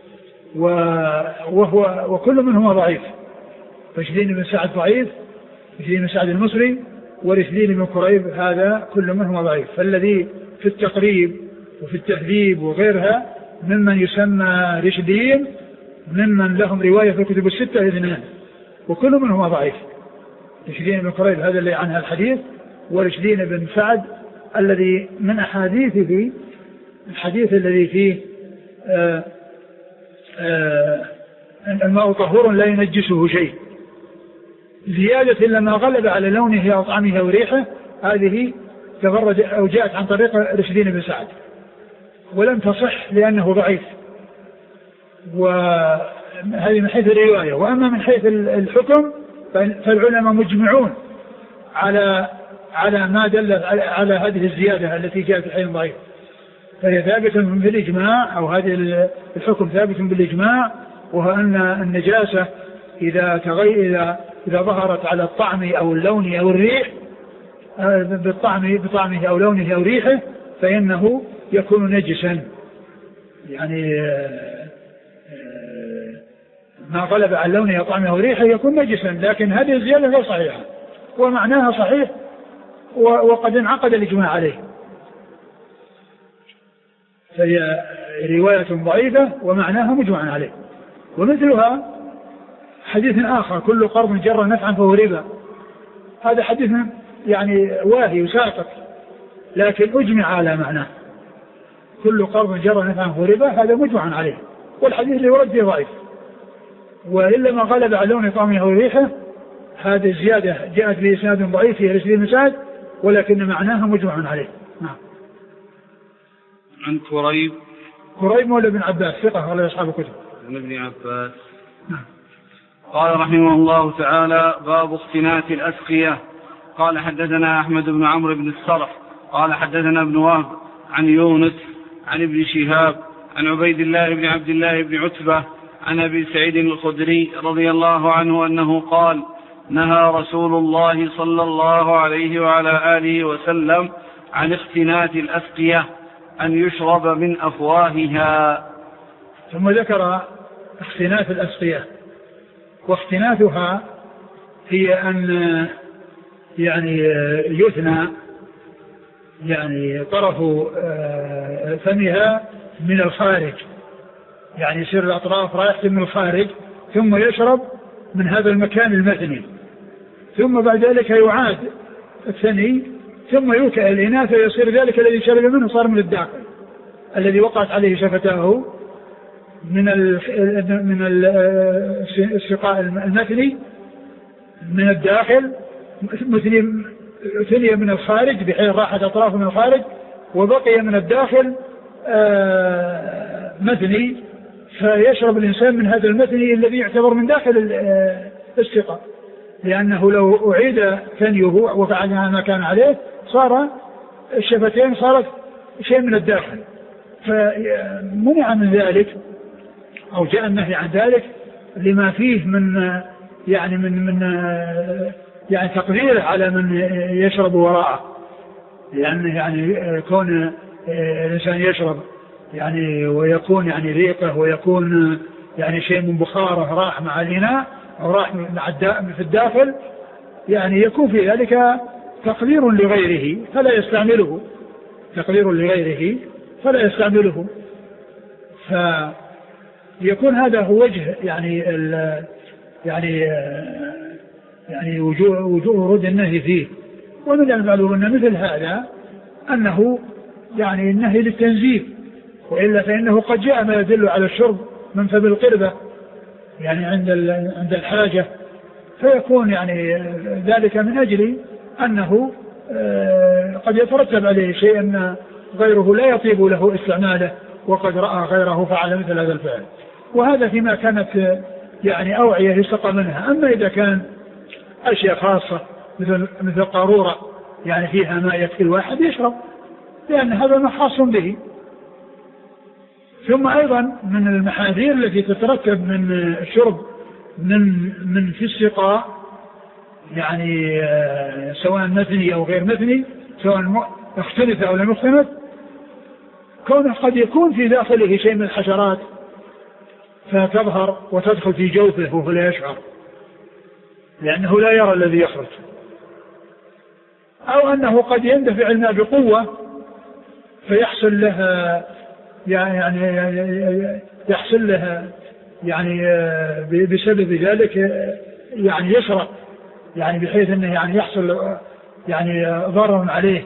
وهو وكل منهما ضعيف. رشدين بن سعد ضعيف، رشدين بن سعد المصري، ورشدين بن كريب هذا كل منهما ضعيف. فالذي في التقريب وفي التهذيب وغيرها ممن يسمى رشدين ممن لهم رواية في الكتب الستة اثنان، وكل منهما ضعيف. رشدين بن كريب هذا اللي عنها الحديث، ورشدين بن سعد الذي من أحاديثه الحديث الذي فيه آآ آآ الماء طهور لا ينجسه شيء، زيادة لما غلب على لونه أو طعمه وريحه، هذه تفرد أو جاءت عن طريق رشدين بن سعد ولم تصح لأنه ضعيف، وهذه من حيث الرواية. وأما من حيث الحكم فالعلماء مجمعون على على ما دل على هذه الزيادة التي جاءت في حديث ضعيف، فهي ثابتة بالإجماع، أو هذه الحكم ثابت بالإجماع، وهو أن النجاسة إذا تغير إذا ظهرت على الطعم أو اللون أو الريح بالطعم بطعمه أو لونه أو ريحه فإنه يكون نجسا، يعني ما غلب على لونه أو طعمه أو ريحه يكون نجسا. لكن هذه الزيادة غير صحيحة ومعناها صحيح وقد انعقد الإجماع عليه، فهي رواية ضعيفة ومعناها مجمع عليه. ومثلها حديث آخر كل قرض جر نفعا فهو ربا، هذا حديث يعني واهي وساقط لكن أجمع على معناه، كل قرض جر نفعا فهو ربا هذا مجمع عليه، والحديث اللي ورد فيه ضعيف. وإلا ما غلب على لون طعمه وريحه هذه الزيادة جاءت بإسناد ضعيف في رشدين بن سعد ولكن معناها مجمع عليه. نعم. عن كريب كريب مولى بن عباس ثقة ولا أصحاب الكتب. عن ابن عباس. نعم. قال رحمه الله تعالى: باب اختناث الأسقية. قال حدثنا أحمد بن عمرو بن الصرح قال حدثنا ابن وهب عن يونس عن ابن شهاب عن عبيد الله بن عبد الله بن عتبة عن أبي سعيد الخدري رضي الله عنه أنه قال: نهى رسول الله صلى الله عليه وعلى آله وسلم عن اختناث الأسقية أن يشرب من أفواهها. ثم ذكر اختناث الأسقية، واختناثها هي أن يعني يثنى يعني طرف فمها من الخارج، يعني يصير الأطراف رايحة من الخارج ثم يشرب من هذا المكان المثني، ثم بعد ذلك يعاد الثني ثم يوكأ الإناء فيصير ذلك الذي شرب منه صار من الداخل الذي وقعت عليه شفتاه من من السقاء المثني من الداخل ثني من الخارج بحيث راحت أطرافه من الخارج وبقي من الداخل مثني، فيشرب الإنسان من هذا المثني الذي يعتبر من داخل السقاء، لأنه لو أعيد ثنيه وفعل ما كان عليه صار الشفتين صارت شيء من الداخل، فمنع من ذلك أو جاء النهي عن ذلك لما فيه من يعني من من يعني تقدير على من يشرب وراءه، لأن يعني كون الإنسان يشرب يعني ويكون يعني ريقه ويكون يعني شيء من بخاره راح مع الإناء أو راح مع في الداخل يعني يكون في ذلك تقدير لغيره فلا يستعمله تقدير لغيره فلا يستعمله فيكون هذا هو وجه يعني ال يعني يعني وجوه وجوه ورود النهي فيه. ومن المعلوم أن مثل هذا أنه يعني النهي للتنزيل، وإلا فإنه قد جاء ما يدل على الشرب من فم القربة يعني عند عند الحاجة، فيكون يعني ذلك من أجل أنه قد يترتب عليه شيء أن غيره لا يطيب له استعماله وقد رأى غيره فعل مثل هذا الفعل، وهذا فيما كانت يعني أوعية يستقى منها. أما إذا كان أشياء خاصة مثل مثل قارورة يعني فيها ما يكفي الواحد يشرب، لأن هذا ما خاص به. ثم أيضا من المحاذير التي تترتب من الشرب من من في السقاء يعني سواء مثني أو غير مثني، سواء اختلف أو لم يختلف، كونه قد يكون في داخله شيء من الحشرات فتظهر وتدخل في جوفه وهو لا يشعر لأنه لا يرى الذي يخرج، أو أنه قد يندفع الماء بقوة فيحصل لها يعني يحصل لها يعني بسبب ذلك يعني يشرب يعني بحيث أنه يعني يحصل يعني ضرر عليه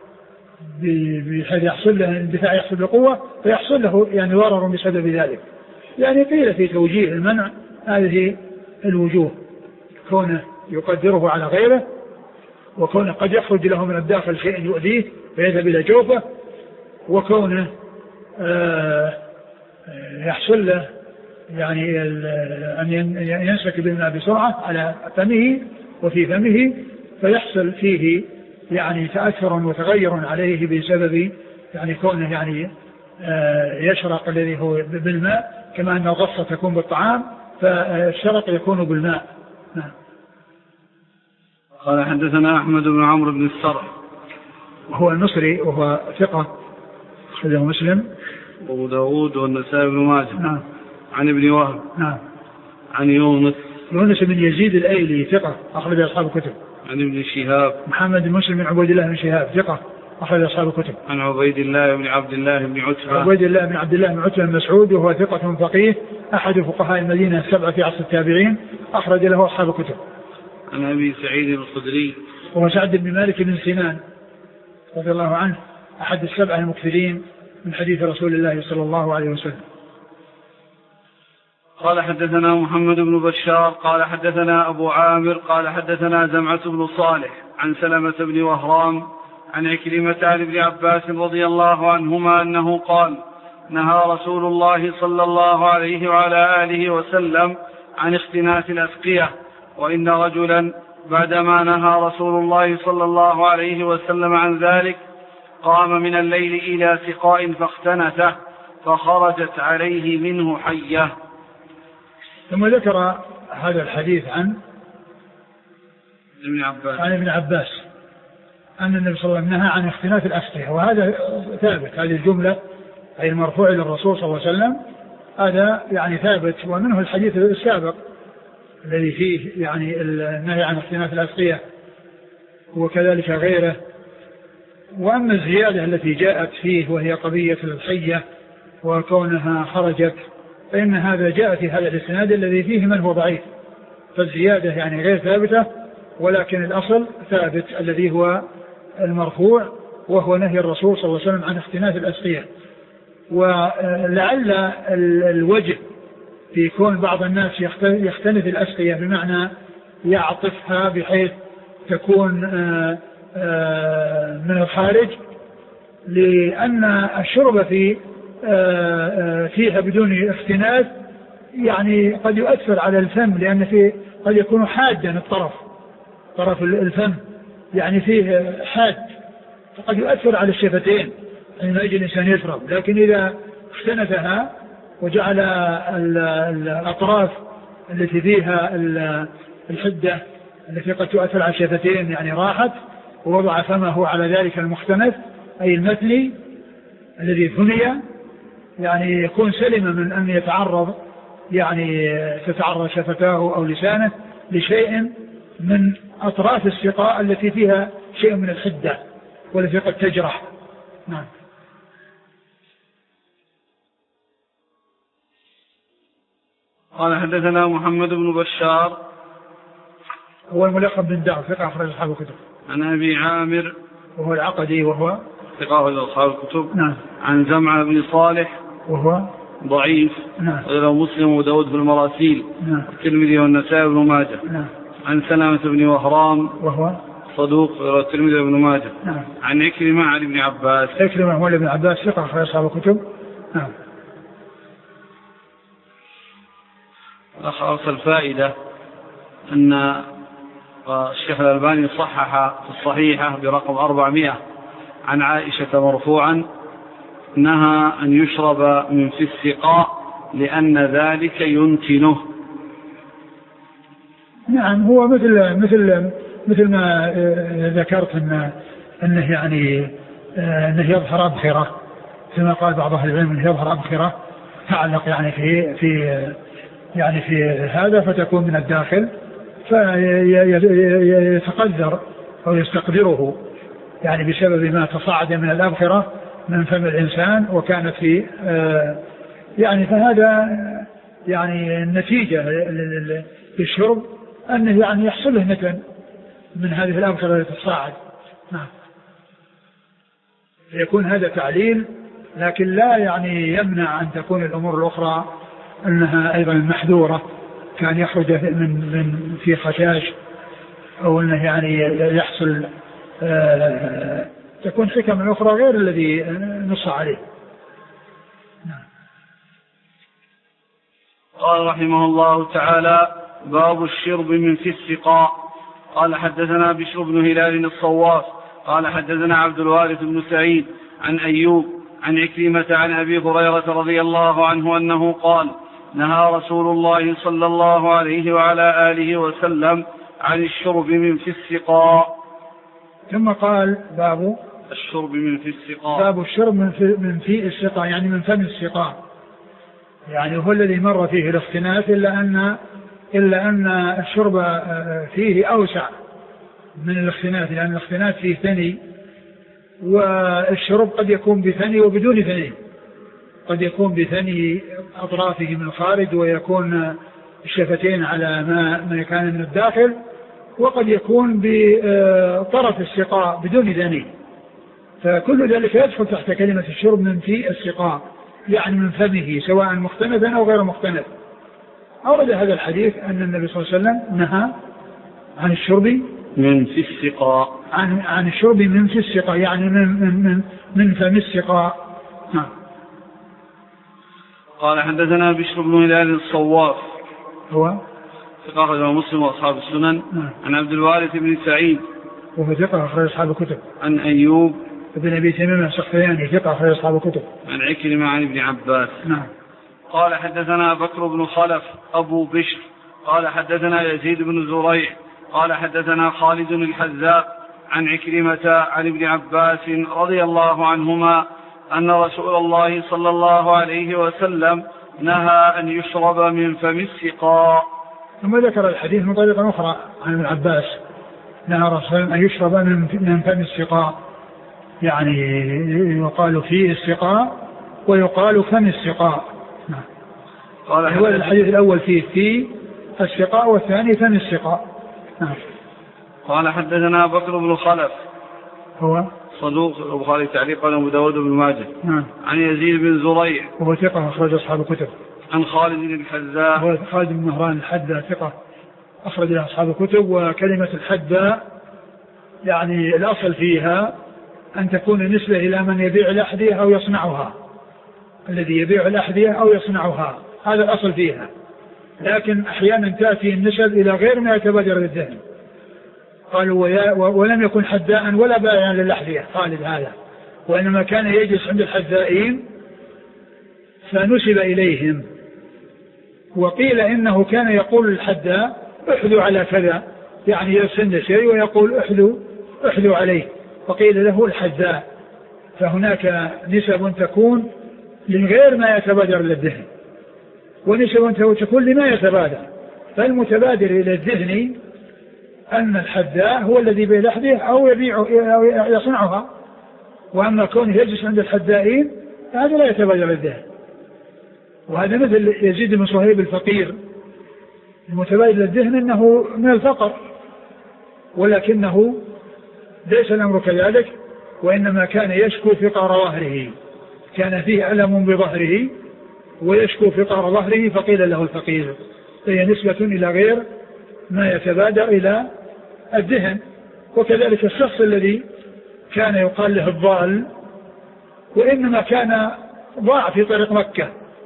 بحيث يحصل له اندفاع يحصل بقوة فيحصل له يعني ضرر بسبب ذلك. يعني قيل في توجيه المنع هذه الوجوه كونه يقدره على غيره وكونه قد يخرج له من الداخل شيء يؤذيه فيذهب إلى جوفه، وكونه آه يحصل له يعني أن ينسك بالماء بسرعة على فمه وفي فمه، فيحصل فيه يعني تأثر وتغير عليه بسبب يعني كونه يعني يشرق الذي هو بالماء، كما أن الغصة تكون بالطعام فالشرق يكون بالماء. نعم. قال حدثنا أحمد بن عمرو بن السرح وهو المصري وهو ثقة أخرجه مسلم وأبو داود والنسائي بن ماجه. نعم. عن ابن وهب. نعم. عن يونس يونس بن يزيد الأيلي ثقة أخرج أصحاب الكتب. عن ابن شهاب محمد بن مسلم بن عبيد الله بن شهاب ثقة أخرج أصحاب الكتب. عن عبيد الله بن عبد الله بن عتبة. عبيد الله بن عبد الله بن عتبة بن مسعود وهو ثقة فقيه أحد فقهاء المدينة السبعة في عصر التابعين أخرج له أصحاب الكتب. عن أبي سعيد الخدري وهو سعد بن مالك بن سنان رضي الله عنه أحد السبعة المكثرين من حديث رسول الله صلى الله عليه وسلم. قال حدثنا محمد بن بشار قال حدثنا أبو عامر قال حدثنا زمعة بن صالح عن سلمة بن وهرام عن عكرمة عن ابن عباس رضي الله عنهما أنه قال نهى رسول الله صلى الله عليه وعلى آله وسلم عن اختناث الأسقية، وإن رجلا بعدما نهى رسول الله صلى الله عليه وسلم عن ذلك قام من الليل إلى سقاء فاختنثه فخرجت عليه منه حية. ثم ذكر هذا الحديث عن ابن عباس عن ابن عباس أن النبي صلى الله عليه وسلم نهى عن اختناث الأسقية، وهذا ثابت، هذه الجملة أي المرفوع للرسول صلى الله عليه وسلم هذا يعني ثابت، ومنه الحديث السابق الذي فيه يعني النهي عن اختناث الأسقية وكذلك غيره. وأما الزيادة التي جاءت فيه وهي قضية الحية وكونها خرجت فإن هذا جاء في هذا الإسناد الذي فيه من هو ضعيف، فالزيادة يعني غير ثابتة، ولكن الأصل ثابت الذي هو المرفوع وهو نهي الرسول صلى الله عليه وسلم عن اختناث الأسقية. ولعل الوجه في كون بعض الناس يختنث الأسقية بمعنى يعطفها بحيث تكون من الخارج، لأن الشرب في فيها بدون اختناث يعني قد يؤثر على الفم، لأن فيه قد يكون حادا الطرف طرف الفم يعني فيه حاد، فقد يؤثر على الشفتين حينما يجي الإنسان يشرب. لكن إذا اختنثها وجعل الأطراف التي فيها الحدة التي قد تؤثر على الشفتين يعني راحت، ووضع فمه على ذلك المختنث أي المثني الذي ثني، يعني يكون سلم من أن يتعرض يعني تتعرض شفتاه أو لسانه لشيء من أطراف السقاء التي فيها شيء من الحدة والتي قد تجرح. نعم. قال حدثنا محمد بن بشار هو الملقب بن داود ثقة أخرج أصحاب الكتب. عن أبي عامر وهو العقدي وهو ثقة أخرج أصحاب الكتب. نعم. عن زمعة بن صالح وهو ضعيف. نعم. وله مسلم وداود في المراسيل. نعم. الترمذي والنسائي بن ماجه. نعم. عن سلامة بن وهرام وهو صدوق الترمذي بن ماجه. نعم. عن عكرمة عن ابن عباس. عكرمة هو ابن عباس ثقة أخرج أصحاب الكتب. نعم. أخص الفائدة أن الشيخ الألباني صحح في الصحيحة برقم أربعمائة عن عائشة مرفوعا نهى أن يشرب من في السقاء لأن ذلك ينتنه. نعم. هو مثل مثل مثل ما ذكرت أن أنه يعني أنه يظهر أبخرة كما قال بعض أهل العلم أنه يظهر أبخرة تعلق يعني في في يعني في هذا فتكون من الداخل فيتقدر أو يستقدره يعني بسبب ما تصاعد من الأبخرة من فم الإنسان وكانت في يعني فهذا يعني النتيجة للشرب أنه يعني يحصل له نتن من هذه الأبخرة التي تصاعد. نعم. يكون هذا تعليل، لكن لا يعني يمنع أن تكون الأمور الأخرى أنها أيضا محذورة، كان يخرج من من في خشاش أو أنه يعني يحصل آه تكون حكم أخرى غير الذي نص عليه. قال رحمه الله تعالى: باب الشرب من في السقاء. قال حدثنا بشر بن هلال الصواف قال حدثنا عبد الوارث بن سعيد عن أيوب عن عكرمة عن أبي هريرة رضي الله عنه أنه قال: نهى رسول الله صلى الله عليه وعلى آله وسلم عن الشرب من في السقاء. ثم قال: باب الشرب من في السقاء. باب الشرب من في, من في السقاء، يعني من فم السقاء، يعني هو الذي مر فيه الاختناث، إلا أن إلا أن الشرب فيه أوسع من الاختناث، لأن الاختناث فيه ثني، والشرب قد يكون بثني وبدون ثني، قد يكون بثني أطرافه من الخارج ويكون الشفتين على ما ما كان من الداخل، وقد يكون بطرف السقاء بدون ثني، فكل ذلك يدخل تحت كلمة الشرب من في السقاء، يعني من فمه سواء مختنثا أو غير مختنث. أورد هذا الحديث أن النبي صلى الله عليه وسلم نهى عن الشرب من في السقاء، عن عن الشرب من في السقاء، يعني من من من, من فم السقاء. نعم. قال حدثنا بشر بن هلال الصواف هو ثقة أخرجه مسلم وأصحاب السنن. نعم. عن عبد الوارث بن سعيد وهو ثقة أخرج أصحاب الكتب. عن أيوب ابن أبي تميم السختياني ثقة أخرج أصحاب الكتب. عن عكرمة عن ابن عباس. نعم. قال حدثنا بكر بن خلف أبو بشر قال حدثنا يزيد بن زريع قال حدثنا خالد الحذاء عن عكرمة عن ابن عباس رضي الله عنهما أن رسول الله صلى الله عليه وسلم نهى أن يشرب من فم السقاء. ثم ذكر الحديث من طريقة أخرى عن ابن عباس: نهى رسول أن يشرب من فم السقاء، يعني يقال فيه السقاء ويقال فم السقاء. نعم. قال هو الحديث الأول فيه في السقاء والثاني فم السقاء. نعم. قال حدثنا بكر بن خلف هو صدوق البخاري تعليقا وابو داود بن ماجه. نعم. عن يزيد بن زريع وهو ثقة أخرج أصحاب الكتب. عن خالد الحذاء هو خالد بن مهران الحذاء ثقة أخرج له أصحاب الكتب. وكلمة الحذاء يعني الأصل فيها أن تكون نسبة إلى من يبيع الأحذية أو يصنعها، الذي يبيع الأحذية أو يصنعها، هذا الأصل فيها. لكن أحيانا تأتي النسب إلى غير ما يتبادر للذهن. قالوا ولم يكن حذاء ولا بائعا للأحذية خالد هذا، وإنما كان يجلس عند الحذائين فنسب إليهم. وقيل إنه كان يقول الحذاء: احذوا على كذا، يعني يرسل شيء ويقول احذوا احذوا عليه، فقيل له الحذاء. فهناك نسب تكون لغير ما يتبادر للذهن، ونسب تكون لما يتبادر. فالمتبادر إلى الذهن أن الحذاء هو الذي يبيع الأحذية أو يبيع أو يصنعها، وأما كونه يجلس عند الحذائين هذا لا يتبادر للذهن. وهذا مثل يزيد بن صهيب الفقير، المتبادر للذهن أنه من الفقر، ولكنه ليس الأمر كذلك، وإنما كان يشكو فقار ظهره، كان فيه ألم بظهره ويشكو فقار ظهره فقيل له الفقير. فهي نسبة إلى غير ما يتبادر إلى الذهن. وكذلك الشخص الذي كان يقال له الضال، وإنما كان ضاع في طريق مكة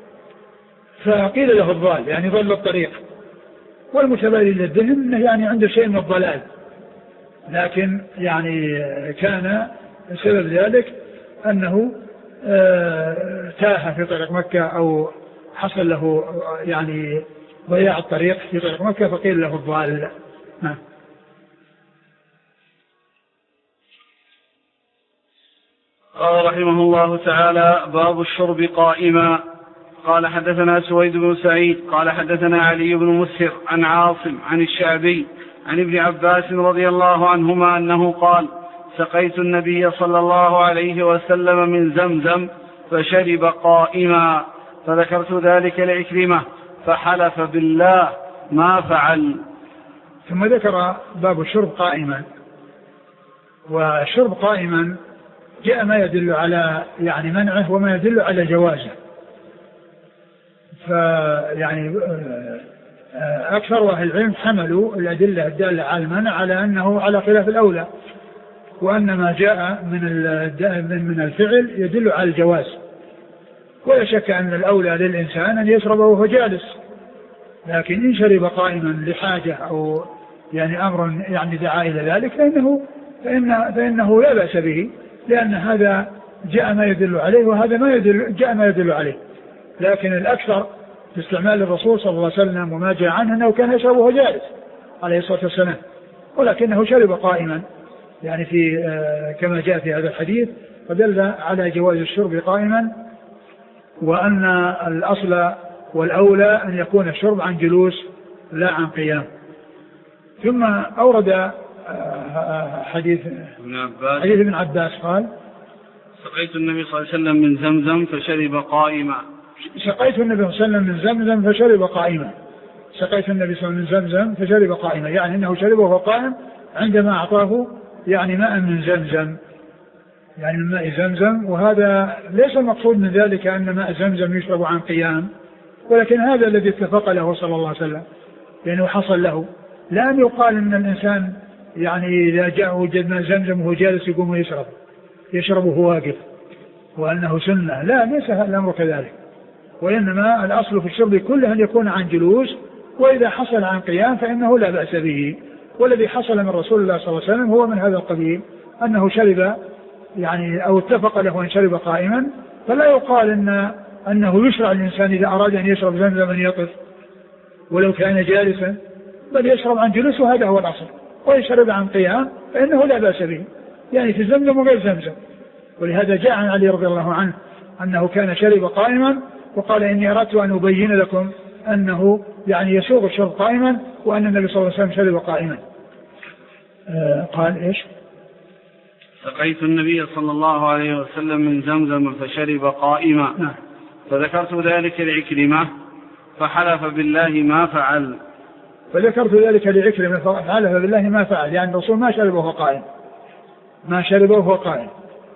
فقيل له الضال، يعني ضل الطريق. والمتبادر للذهن يعني عنده شيء من الضلال، لكن يعني كان سبب ذلك أنه تاه في طريق مكة أو حصل له يعني ضياع الطريق في طريق مكة فقيل له الضال. قال رحمه الله تعالى: باب الشرب قائما. قال حدثنا سويد بن سعيد قال حدثنا علي بن مسهر عن عاصم عن الشعبي عن ابن عباس رضي الله عنهما أنه قال: سقيت النبي صلى الله عليه وسلم من زمزم فشرب قائما، فذكرت ذلك لعكرمة فحلف بالله ما فعل. ثم ذكر باب الشرب قائما. والشرب قائما جاء ما يدل على يعني منعه وما يدل على جوازه. فيعني أكثر أهل العلم حملوا الأدلة الدالة على المنع على أنه على خلاف الأولى، وأن ما جاء من من الفعل يدل على الجواز. ولا شك أن الأولى للإنسان أن يشرب وهو جالس، لكن إن شرب قائما لحاجة أو يعني أمر يعني دعا إلى ذلك فإنه فإن فإنه لا بأس به، لأن هذا جاء ما يدل عليه وهذا ما يدل جاء ما يدل عليه. لكن الأكثر في استعمال الرسول صلى الله عليه وسلم وما جاء عنه أنه كان يشرب وهو جالس عليه الصلاة والسلام، ولكنه شرب قائما يعني في كما جاء في هذا الحديث، فدل على جواز الشرب قائما، وأن الأصل والأولى أن يكون الشرب عن جلوس لا عن قيام. ثم أورد حديث ابن عباس حديث ابن عباس قال: سقيت النبي صلى الله عليه وسلم من زمزم فشرب قائما. سقيت النبي صلى الله عليه وسلم من زمزم فشرب قائما. سقيت النبي صلى الله عليه وسلم من زمزم فشرب قائما، يعني أنه شرب وهو قائم عندما أعطاه يعني ماء من زمزم، يعني من ماء زمزم. وهذا ليس المقصود من ذلك أن ماء زمزم يشرب عن قيام، ولكن هذا الذي اتفق له صلى الله عليه وسلم لأنه حصل له. لا أن يقال أن الإنسان يعني إذا جاء وجد ماء زمزم وهو جالس يقوم ويشرب يشرب وهو واقف وأنه سنة، لا، ليس الأمر كذلك، وإنما الأصل في الشرب كله أن يكون عن جلوس، وإذا حصل عن قيام فإنه لا بأس به. والذي حصل من رسول الله صلى الله عليه وسلم هو من هذا القبيل، أنه شرب يعني أو اتفق له أن شرب قائما، فلا يقال إن أنه يشرع الإنسان إذا أراد أن يشرب زمزم أن يقف ولو كان جالسا، بل يشرب عن جلوس، وهذا هو الأصل. ويشرب عن قيام فإنه لا بأس به، يعني في زمزم وغير زمزم. ولهذا جاء عن علي رضي الله عنه أنه كان شرب قائما، وقال: إني أردت أن أبين لكم أنه يعني يسوغ الشرب قائما، وأن النبي صلى الله عليه وسلم شرب قائما. آه قال إيش؟ سقيت النبي صلى الله عليه وسلم من زمزم فشرب قائما. نعم. فذكرت ذلك لعكرمة فحلف بالله ما فعل. فذكرت ذلك لعكرمة فحلف بالله ما فعل، يعني الرسول ما شرب وهو قائم، ما شرب وهو قائم.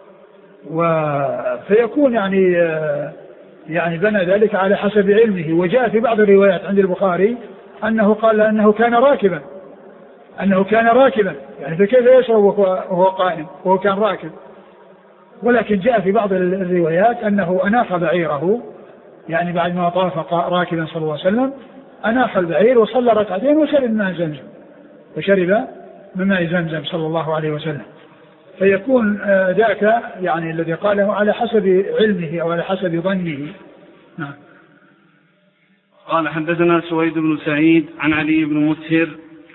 وفيكون يعني يعني بنى ذلك على حسب علمه. وجاء في بعض الروايات عند البخاري أنه قال أنه كان راكبا أنه كان راكبا يعني فكيف يشرب وهو قائم وهو كان راكب. ولكن جاء في بعض الروايات أنه أناخ بعيره، يعني بعد ما طاف راكبا صلى الله عليه وسلم أناخ البعير وصلى ركعتين وشرب ماء زمزم وشرب من ماء زمزم صلى الله عليه وسلم. فيكون ذاك يعني الذي قاله على حسب علمه أو على حسب ظنه. نعم. قال: حدثنا سويد بن سعيد عن علي بن مسهر.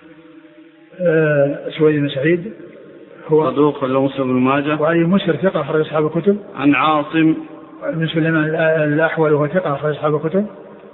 أه سويد بن سعيد هو صدوق له مسلم بن ماجه. وعلي مسهر ثقة أخرج أصحاب الكتب. عن عاصم بن سليمان الأحول وهو ثقة أخرج أصحاب الكتب.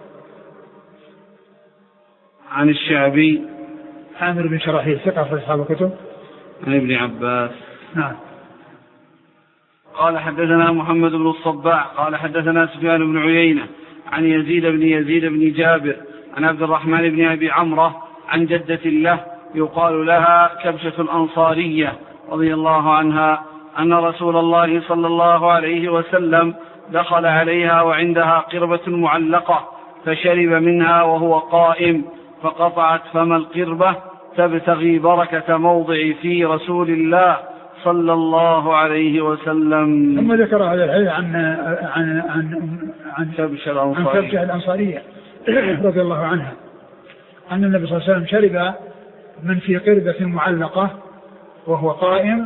عن الشعبي عامر بن شراحيل ثقة أخرج أصحاب الكتب. عن ابن عباس. نعم. قال: حدثنا محمد بن الصباح قال: حدثنا سفيان بن عيينة عن يزيد بن يزيد بن جابر عن عبد الرحمن بن أبي عمرة عن جدة له يقال لها كبشة الأنصارية رضي الله عنها أن رسول الله صلى الله عليه وسلم دخل عليها وعندها قربة معلقة فشرب منها وهو قائم، فقطعت فم القربة تبتغي بركة موضع في رسول الله صلى الله عليه وسلم. ثم ذكر هذا الحديث عن عن عن عن كبشة الأنصارية, الأنصارية رضي الله عنها أن النبي صلى الله عليه وسلم شرب من في قربة معلقة وهو قائم،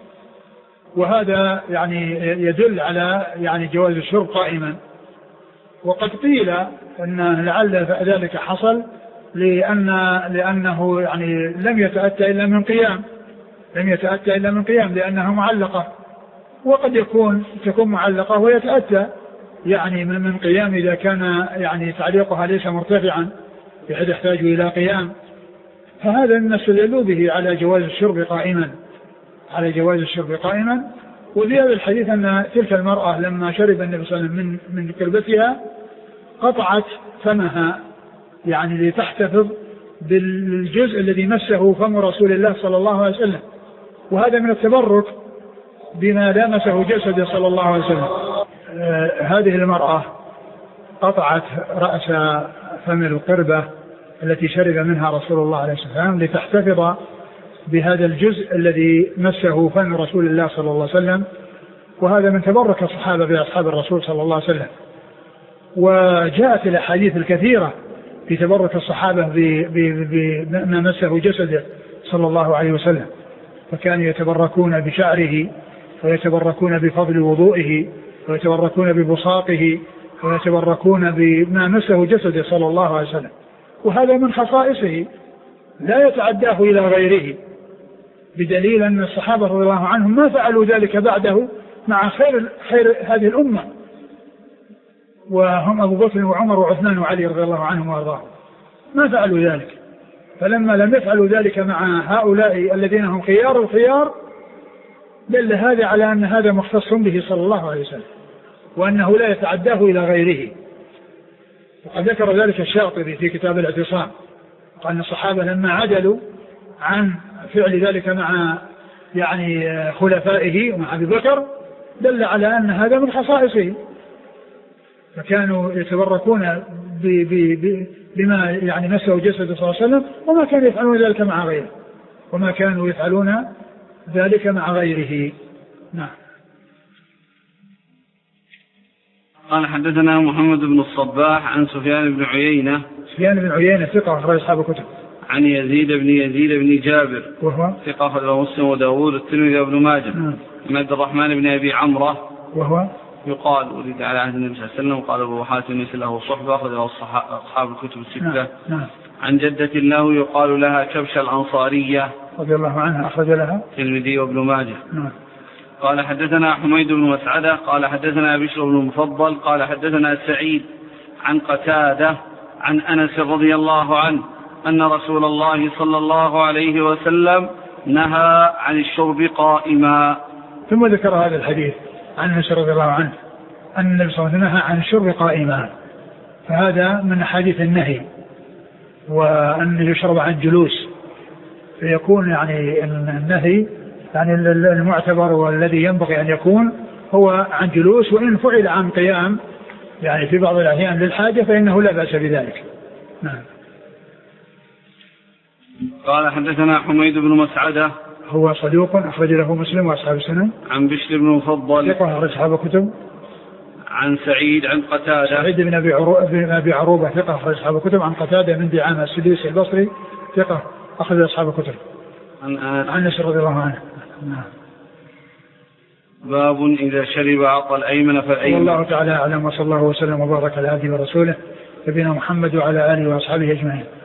وهذا يعني يدل على يعني جواز الشرب قائما. وقد قيل أن لعل ذلك حصل لأن لأنه يعني لم يتأتى إلا من قيام لم يتأتى إلا من قيام لأنها معلقة، وقد يكون تكون معلقة ويتأتى يعني من قيام إذا كان يعني تعليقها ليس مرتفعا بحيث يحتاج إلى قيام. فهذا نستدل به على جواز الشرب قائما على جواز الشرب قائما. وفي هذا الحديث أن تلك المرأة لما شرب النبي صلى الله عليه وسلم من من قربتها قطعت فمها يعني لتحتفظ بالجزء الذي مسه فم رسول الله صلى الله عليه وسلم، وهذا من التبرك بما لامسه جسده صلى الله عليه وسلم. آه هذه المرأة قطعت رأس فم القربة التي شرب منها رسول الله عليه الصلاة والسلام لتحتفظ بهذا الجزء الذي مسه فم رسول الله صلى الله عليه وسلم. وهذا من تبرك الصحابة بأصحاب الرسول صلى الله عليه وسلم. وجاءت الأحاديث الكثيرة في تبرك الصحابة بما مسه جسده صلى الله عليه وسلم، فكانوا يتبركون بشعره ويتبركون بفضل وضوئه ويتبركون ببصاقه ويتبركون بما مسه جسده صلى الله عليه وسلم. وهذا من خصائصه لا يتعداه إلى غيره، بدليل أن الصحابة رضي الله عنهم ما فعلوا ذلك بعده مع خير, خير هذه الأمة، وهم أبو بكر وعمر وعثمان وعلي رضي الله عنهم وارضاهم، ما فعلوا ذلك. فلما لم يفعلوا ذلك مع هؤلاء الذين هم خيار الخيار دل هذا على أن هذا مختص به صلى الله عليه وسلم، وأنه لا يتعداه إلى غيره. وقد ذكر ذلك الشاطبي في كتاب الاعتصام، قال أن الصحابة لما عدلوا عن فعل ذلك مع يعني خلفائه ومع أبي بكر دل على أن هذا من خصائصه، فكانوا يتبركون ب ب ب بما يعني مسه جسده صلى الله عليه وسلم، وما كانوا يفعلون ذلك مع غيره وما كانوا يفعلون ذلك مع غيره. نعم. قال حدثنا محمد بن الصباح عن سفيان بن عيينة. سفيان بن عيينة ثقة أخرج أصحاب الكتب. عن يزيد بن يزيد بن جابر وهو ثقة أخرج مسلم وداود الترمذي وابن ماجه. نعم. عن عبد الرحمن بن أبي عمرة وهو يقال ولد على عهد النبي صلى الله عليه وسلم. قال أبو حاتم ليس له صحبة أخرج له أصحاب الكتب الستة. نعم. نعم. عن جدة له يقال لها كبشة الأنصارية رضي الله عنها أخرج لها الترمذي وابن ماجه. نعم. قال حدثنا حميد بن مسعدة قال حدثنا بشر بن المفضل قال حدثنا سعيد عن قتادة عن أنس رضي الله عنه أن رسول الله صلى الله عليه وسلم نهى عن الشرب قائما. ثم ذكر هذا الحديث عن أنس رضي الله عنه أن النبي صلى الله عليه وسلم نهى عن الشرب قائما، فهذا من حديث النهي، وأن يشرب عن جلوس، فيكون يعني النهي يعني المعتبر والذي ينبغي أن يكون هو عن جلوس، وإن فعل عن قيام يعني في بعض الأحيان للحاجة فإنه لا بأس بذلك. نعم. قال حدثنا حميد بن مسعدة هو صدوق أخرج له مسلم وأصحاب السنن. عن بشر بن المفضل ثقة أخرج أصحاب الكتب. عن سعيد عن قتادة سعيد بن أبي عروبة بن أبي عروبة ثقة أخرج أصحاب الكتب. عن قتادة من دعامة السدوسي البصري ثقة أخرج أصحاب الكتب. عن أنس رضي الله عنه. نعم. باب إذا شرب أعطى الأيمن فالأيمن. والله تعالى أعلم، وصلى الله وسلم وبارك على عبده ورسوله نبينا محمد وعلى آله وأصحابه أجمعين.